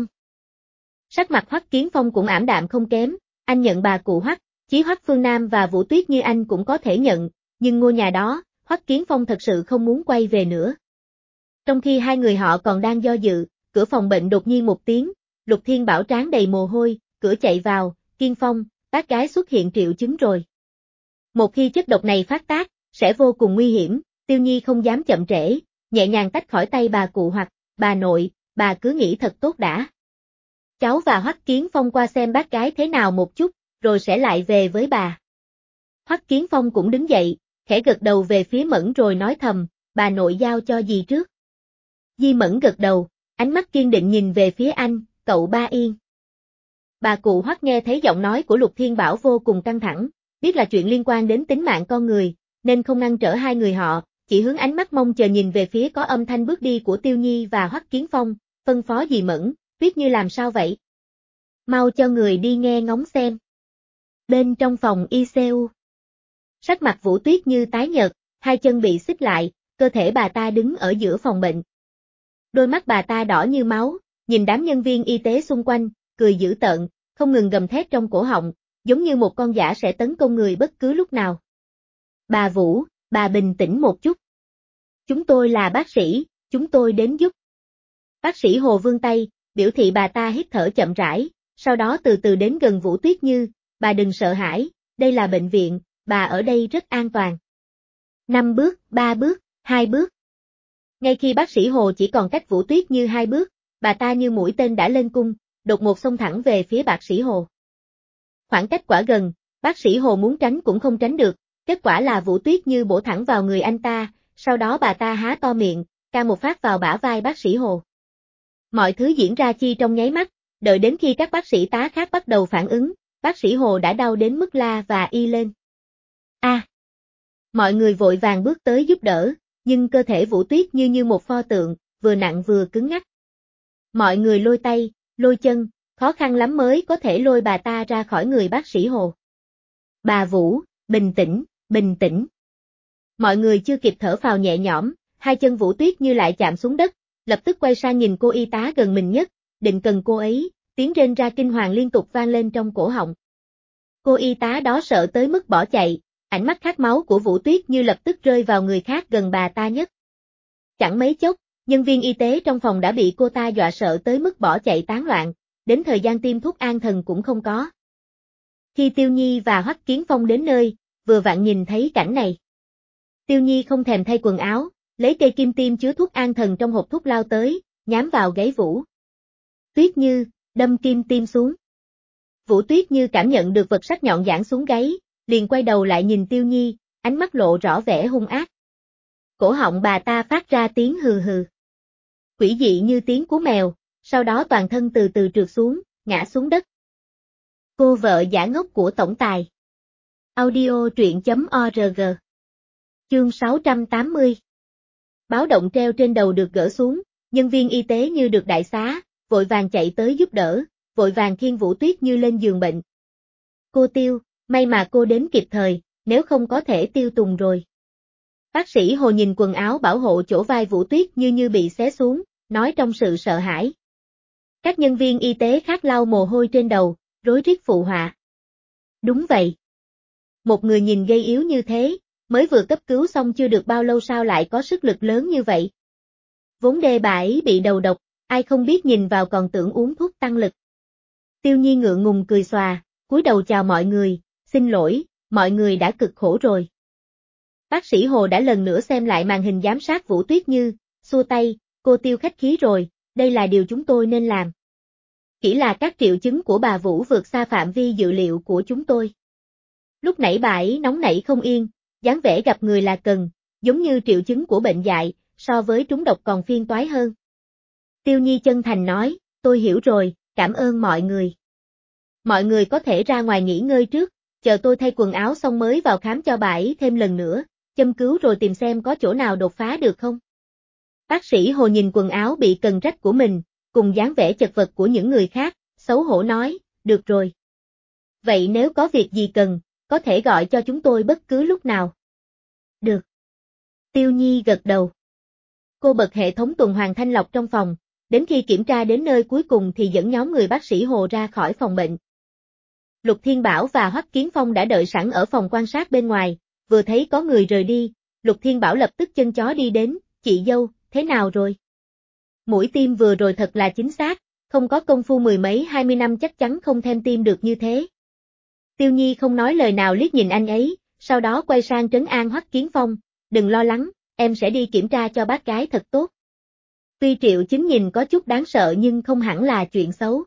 Sắc mặt Hoắc Kiến Phong cũng ảm đạm không kém, anh nhận bà cụ Hoắc, Chí Hoắc Phương Nam và Vũ Tuyết như anh cũng có thể nhận, nhưng ngôi nhà đó, Hoắc Kiến Phong thật sự không muốn quay về nữa. Trong khi hai người họ còn đang do dự, cửa phòng bệnh đột nhiên một tiếng, Lục Thiên Bảo trán đầy mồ hôi, cửa chạy vào, Kiên Phong, bác gái xuất hiện triệu chứng rồi. Một khi chất độc này phát tác, sẽ vô cùng nguy hiểm, Tiêu Nhi không dám chậm trễ, nhẹ nhàng tách khỏi tay bà cụ Hoắc, bà nội, bà cứ nghĩ thật tốt đã. Cháu và Hoắc Kiến Phong qua xem bác gái thế nào một chút, rồi sẽ lại về với bà. Hoắc Kiến Phong cũng đứng dậy, khẽ gật đầu về phía Mẫn rồi nói thầm, bà nội giao cho dì trước. Di Mẫn gật đầu, ánh mắt kiên định nhìn về phía anh, cậu ba yên. Bà cụ Hoắc nghe thấy giọng nói của Lục Thiên Bảo vô cùng căng thẳng, biết là chuyện liên quan đến tính mạng con người, nên không ngăn trở hai người họ, chỉ hướng ánh mắt mong chờ nhìn về phía có âm thanh bước đi của Tiêu Nhi và Hoắc Kiến Phong, phân phó dì Mẫn, Tuyết Như làm sao vậy? Mau cho người đi nghe ngóng xem. Bên trong phòng ICU. Sắc mặt Vũ Tuyết Như tái nhợt, hai chân bị xích lại, cơ thể bà ta đứng ở giữa phòng bệnh. Đôi mắt bà ta đỏ như máu, nhìn đám nhân viên y tế xung quanh, cười dữ tợn, không ngừng gầm thét trong cổ họng, giống như một con dã sẽ tấn công người bất cứ lúc nào. Bà Vũ, bà bình tĩnh một chút. Chúng tôi là bác sĩ, chúng tôi đến giúp. Bác sĩ Hồ vươn tay, biểu thị bà ta hít thở chậm rãi, sau đó từ từ đến gần Vũ Tuyết Như, bà đừng sợ hãi, đây là bệnh viện, bà ở đây rất an toàn. 5 bước, 3 bước, 2 bước. Ngay khi bác sĩ Hồ chỉ còn cách Vũ Tuyết Như 2 bước, bà ta như mũi tên đã lên cung, đột ngột xông thẳng về phía bác sĩ Hồ. Khoảng cách quả gần, bác sĩ Hồ muốn tránh cũng không tránh được, kết quả là Vũ Tuyết Như bổ thẳng vào người anh ta, sau đó bà ta há to miệng, căng một phát vào bả vai bác sĩ Hồ. Mọi thứ diễn ra chi trong nháy mắt, đợi đến khi các bác sĩ tá khác bắt đầu phản ứng, bác sĩ Hồ đã đau đến mức la và y lên. Mọi người vội vàng bước tới giúp đỡ, nhưng cơ thể Vũ Tuyết như một pho tượng, vừa nặng vừa cứng ngắc. Mọi người lôi tay, lôi chân, khó khăn lắm mới có thể lôi bà ta ra khỏi người bác sĩ Hồ. Bà Vũ, bình tĩnh, bình tĩnh. Mọi người chưa kịp thở phào nhẹ nhõm, hai chân Vũ Tuyết Như lại chạm xuống đất, lập tức quay sang nhìn cô y tá gần mình nhất, định cần cô ấy, tiếng rên ra kinh hoàng liên tục vang lên trong cổ họng. Cô y tá đó sợ tới mức bỏ chạy, ánh mắt khát máu của Vũ Tuyết Như lập tức rơi vào người khác gần bà ta nhất. Chẳng mấy chốc, nhân viên y tế trong phòng đã bị cô ta dọa sợ tới mức bỏ chạy tán loạn, đến thời gian tiêm thuốc an thần cũng không có. Khi Tiêu Nhi và Hoắc Kiến Phong đến nơi, vừa vặn nhìn thấy cảnh này. Tiêu Nhi không thèm thay quần áo, lấy cây kim tiêm chứa thuốc an thần trong hộp thuốc lao tới, nhắm vào gáy Vũ Tuyết Như, đâm kim tiêm xuống. Vũ Tuyết Như cảm nhận được vật sắc nhọn giãn xuống gáy, liền quay đầu lại nhìn Tiêu Nhi, ánh mắt lộ rõ vẻ hung ác. Cổ họng bà ta phát ra tiếng hừ hừ. Quỷ dị như tiếng của mèo, sau đó toàn thân từ từ trượt xuống, ngã xuống đất. Cô vợ giả ngốc của tổng tài. Audio truyện.org. Chương 680. Báo động treo trên đầu được gỡ xuống, nhân viên y tế như được đại xá, vội vàng chạy tới giúp đỡ, vội vàng khiêng Vũ Tuyết Như lên giường bệnh. Cô Tiêu, may mà cô đến kịp thời, nếu không có thể tiêu tùng rồi. Bác sĩ Hồ nhìn quần áo bảo hộ chỗ vai Vũ Tuyết như bị xé xuống, nói trong sự sợ hãi. Các nhân viên y tế khác lau mồ hôi trên đầu, rối rít phụ họa. Đúng vậy. Một người nhìn gầy yếu như thế, mới vừa cấp cứu xong chưa được bao lâu sao lại có sức lực lớn như vậy. Vốn đê bà ấy bị đầu độc, ai không biết nhìn vào còn tưởng uống thuốc tăng lực. Tiêu Nhi ngượng ngùng cười xòa, cúi đầu chào mọi người, xin lỗi, mọi người đã cực khổ rồi. Bác sĩ Hồ đã lần nữa xem lại màn hình giám sát Vũ Tuyết Như, xua tay, cô Tiêu khách khí rồi, đây là điều chúng tôi nên làm. Chỉ là các triệu chứng của bà Vũ vượt xa phạm vi dự liệu của chúng tôi. Lúc nãy bà ấy nóng nảy không yên, dáng vẻ gặp người là cần, giống như triệu chứng của bệnh dại, so với trúng độc còn phiền toái hơn. Tiêu Nhi chân thành nói, tôi hiểu rồi, cảm ơn mọi người. Mọi người có thể ra ngoài nghỉ ngơi trước, chờ tôi thay quần áo xong mới vào khám cho bà ấy thêm lần nữa, châm cứu rồi tìm xem có chỗ nào đột phá được không. Bác sĩ Hồ nhìn quần áo bị cần rách của mình, cùng dáng vẻ chật vật của những người khác, xấu hổ nói, được rồi. Vậy nếu có việc gì cần, có thể gọi cho chúng tôi bất cứ lúc nào. Được. Tiêu Nhi gật đầu. Cô bật hệ thống tuần hoàn thanh lọc trong phòng, đến khi kiểm tra đến nơi cuối cùng thì dẫn nhóm người bác sĩ Hồ ra khỏi phòng bệnh. Lục Thiên Bảo và Hoắc Kiến Phong đã đợi sẵn ở phòng quan sát bên ngoài, vừa thấy có người rời đi, Lục Thiên Bảo lập tức chân chó đi đến, chị dâu, thế nào rồi? Mũi tiêm vừa rồi thật là chính xác, không có công phu mười mấy 20 năm chắc chắn không thêm tiêm được như thế. Tiêu Nhi không nói lời nào liếc nhìn anh ấy, sau đó quay sang trấn an Hoắc Kiến Phong, đừng lo lắng, em sẽ đi kiểm tra cho bác gái thật tốt. Tuy triệu chứng nhìn có chút đáng sợ nhưng không hẳn là chuyện xấu.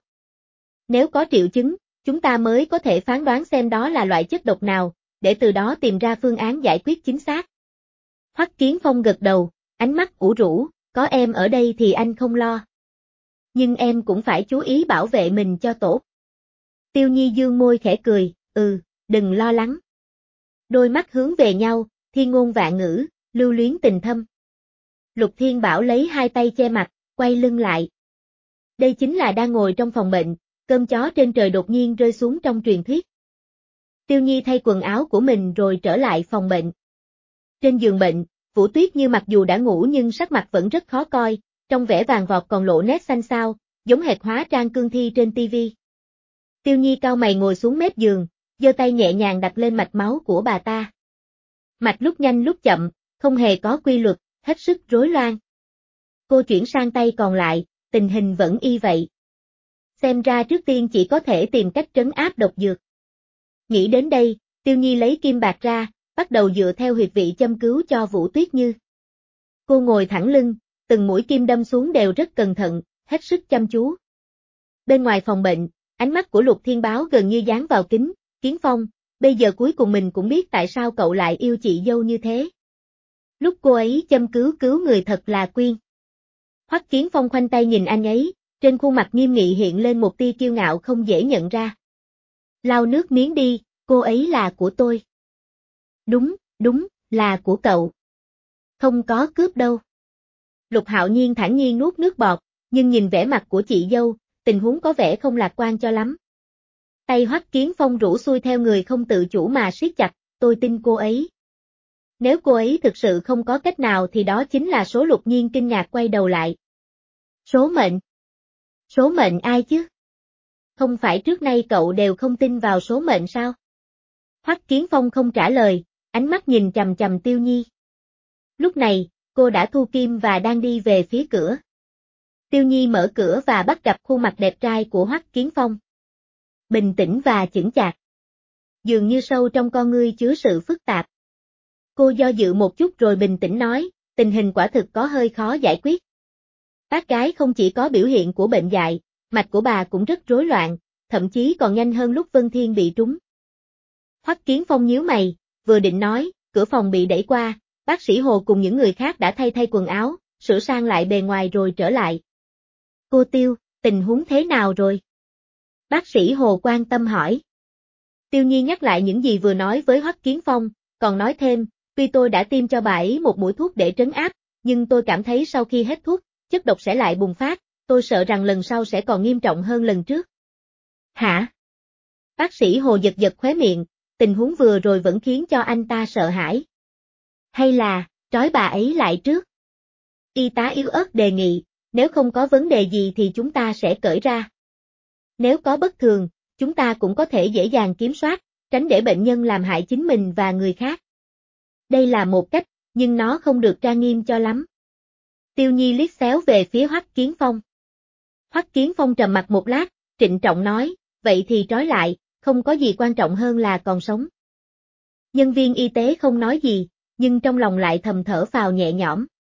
Nếu có triệu chứng, chúng ta mới có thể phán đoán xem đó là loại chất độc nào, để từ đó tìm ra phương án giải quyết chính xác. Hoắc Kiến Phong gật đầu, ánh mắt ủ rũ, có em ở đây thì anh không lo. Nhưng em cũng phải chú ý bảo vệ mình cho tốt. Tiêu Nhi dương môi khẽ cười, đừng lo lắng. Đôi mắt hướng về nhau, thiên ngôn vạn ngữ, lưu luyến tình thâm. Lục Thiên Bảo lấy hai tay che mặt, quay lưng lại. Đây chính là đang ngồi trong phòng bệnh, cơm chó trên trời đột nhiên rơi xuống trong truyền thuyết. Tiêu Nhi thay quần áo của mình rồi trở lại phòng bệnh. Trên giường bệnh, Vũ Tuyết Như mặc dù đã ngủ nhưng sắc mặt vẫn rất khó coi, trong vẻ vàng vọt còn lộ nét xanh xao, giống hệt hóa trang cương thi trên tivi. Tiêu Nhi cau mày ngồi xuống mép giường, giơ tay nhẹ nhàng đặt lên mạch máu của bà ta. Mạch lúc nhanh lúc chậm, không hề có quy luật, hết sức rối loạn. Cô chuyển sang tay còn lại, tình hình vẫn y vậy. Xem ra trước tiên chỉ có thể tìm cách trấn áp độc dược. Nghĩ đến đây, Tiêu Nhi lấy kim bạc ra, bắt đầu dựa theo huyệt vị châm cứu cho Vũ Tuyết Như. Cô ngồi thẳng lưng, từng mũi kim đâm xuống đều rất cẩn thận, hết sức chăm chú. Bên ngoài phòng bệnh, ánh mắt của Lục Thiên Báo gần như dán vào kính, Kiến Phong, bây giờ cuối cùng mình cũng biết tại sao cậu lại yêu chị dâu như thế. Lúc cô ấy châm cứu người thật là quyên. Hoắc Kiến Phong khoanh tay nhìn anh ấy, trên khuôn mặt nghiêm nghị hiện lên một tia kiêu ngạo không dễ nhận ra. Lau nước miếng đi, cô ấy là của tôi. Đúng, là của cậu. Không có cướp đâu. Lục Hạo Nhiên thản nhiên nuốt nước bọt, nhưng nhìn vẻ mặt của chị dâu, tình huống có vẻ không lạc quan cho lắm. Tay Hoắc Kiến Phong rũ xuôi theo người không tự chủ mà siết chặt, tôi tin cô ấy. Nếu cô ấy thực sự không có cách nào thì đó chính là số. Lục Nhiên kinh ngạc quay đầu lại. Số mệnh? Số mệnh ai chứ? Không phải trước nay cậu đều không tin vào số mệnh sao? Hoắc Kiến Phong không trả lời, ánh mắt nhìn chằm chằm Tiêu Nhi. Lúc này, cô đã thu kim và đang đi về phía cửa. Tiêu Nhi mở cửa và bắt gặp khuôn mặt đẹp trai của Hoắc Kiến Phong. Bình tĩnh và chững chạc. Dường như sâu trong con ngươi chứa sự phức tạp. Cô do dự một chút rồi bình tĩnh nói, tình hình quả thực có hơi khó giải quyết. Bác gái không chỉ có biểu hiện của bệnh dại, mạch của bà cũng rất rối loạn, thậm chí còn nhanh hơn lúc Vân Thiên bị trúng. Hoắc Kiến Phong nhíu mày, vừa định nói, cửa phòng bị đẩy qua, bác sĩ Hồ cùng những người khác đã thay quần áo, sửa sang lại bề ngoài rồi trở lại. Cô Tiêu, tình huống thế nào rồi? Bác sĩ Hồ quan tâm hỏi. Tiêu Nhi nhắc lại những gì vừa nói với Hoắc Kiến Phong, còn nói thêm, tuy tôi đã tiêm cho bà ấy một mũi thuốc để trấn áp, nhưng tôi cảm thấy sau khi hết thuốc, chất độc sẽ lại bùng phát, tôi sợ rằng lần sau sẽ còn nghiêm trọng hơn lần trước. Hả? Bác sĩ Hồ giật giật khóe miệng, tình huống vừa rồi vẫn khiến cho anh ta sợ hãi. Hay là, trói bà ấy lại trước? Y tá yếu ớt đề nghị, nếu không có vấn đề gì thì chúng ta sẽ cởi ra. Nếu có bất thường, chúng ta cũng có thể dễ dàng kiểm soát, tránh để bệnh nhân làm hại chính mình và người khác. Đây là một cách, nhưng nó không được trang nghiêm cho lắm. Tiêu Nhi liếc xéo về phía Hoắc Kiến Phong. Hoắc Kiến Phong trầm mặt một lát, trịnh trọng nói, vậy thì trói lại, không có gì quan trọng hơn là còn sống. Nhân viên y tế không nói gì, nhưng trong lòng lại thầm thở phào nhẹ nhõm.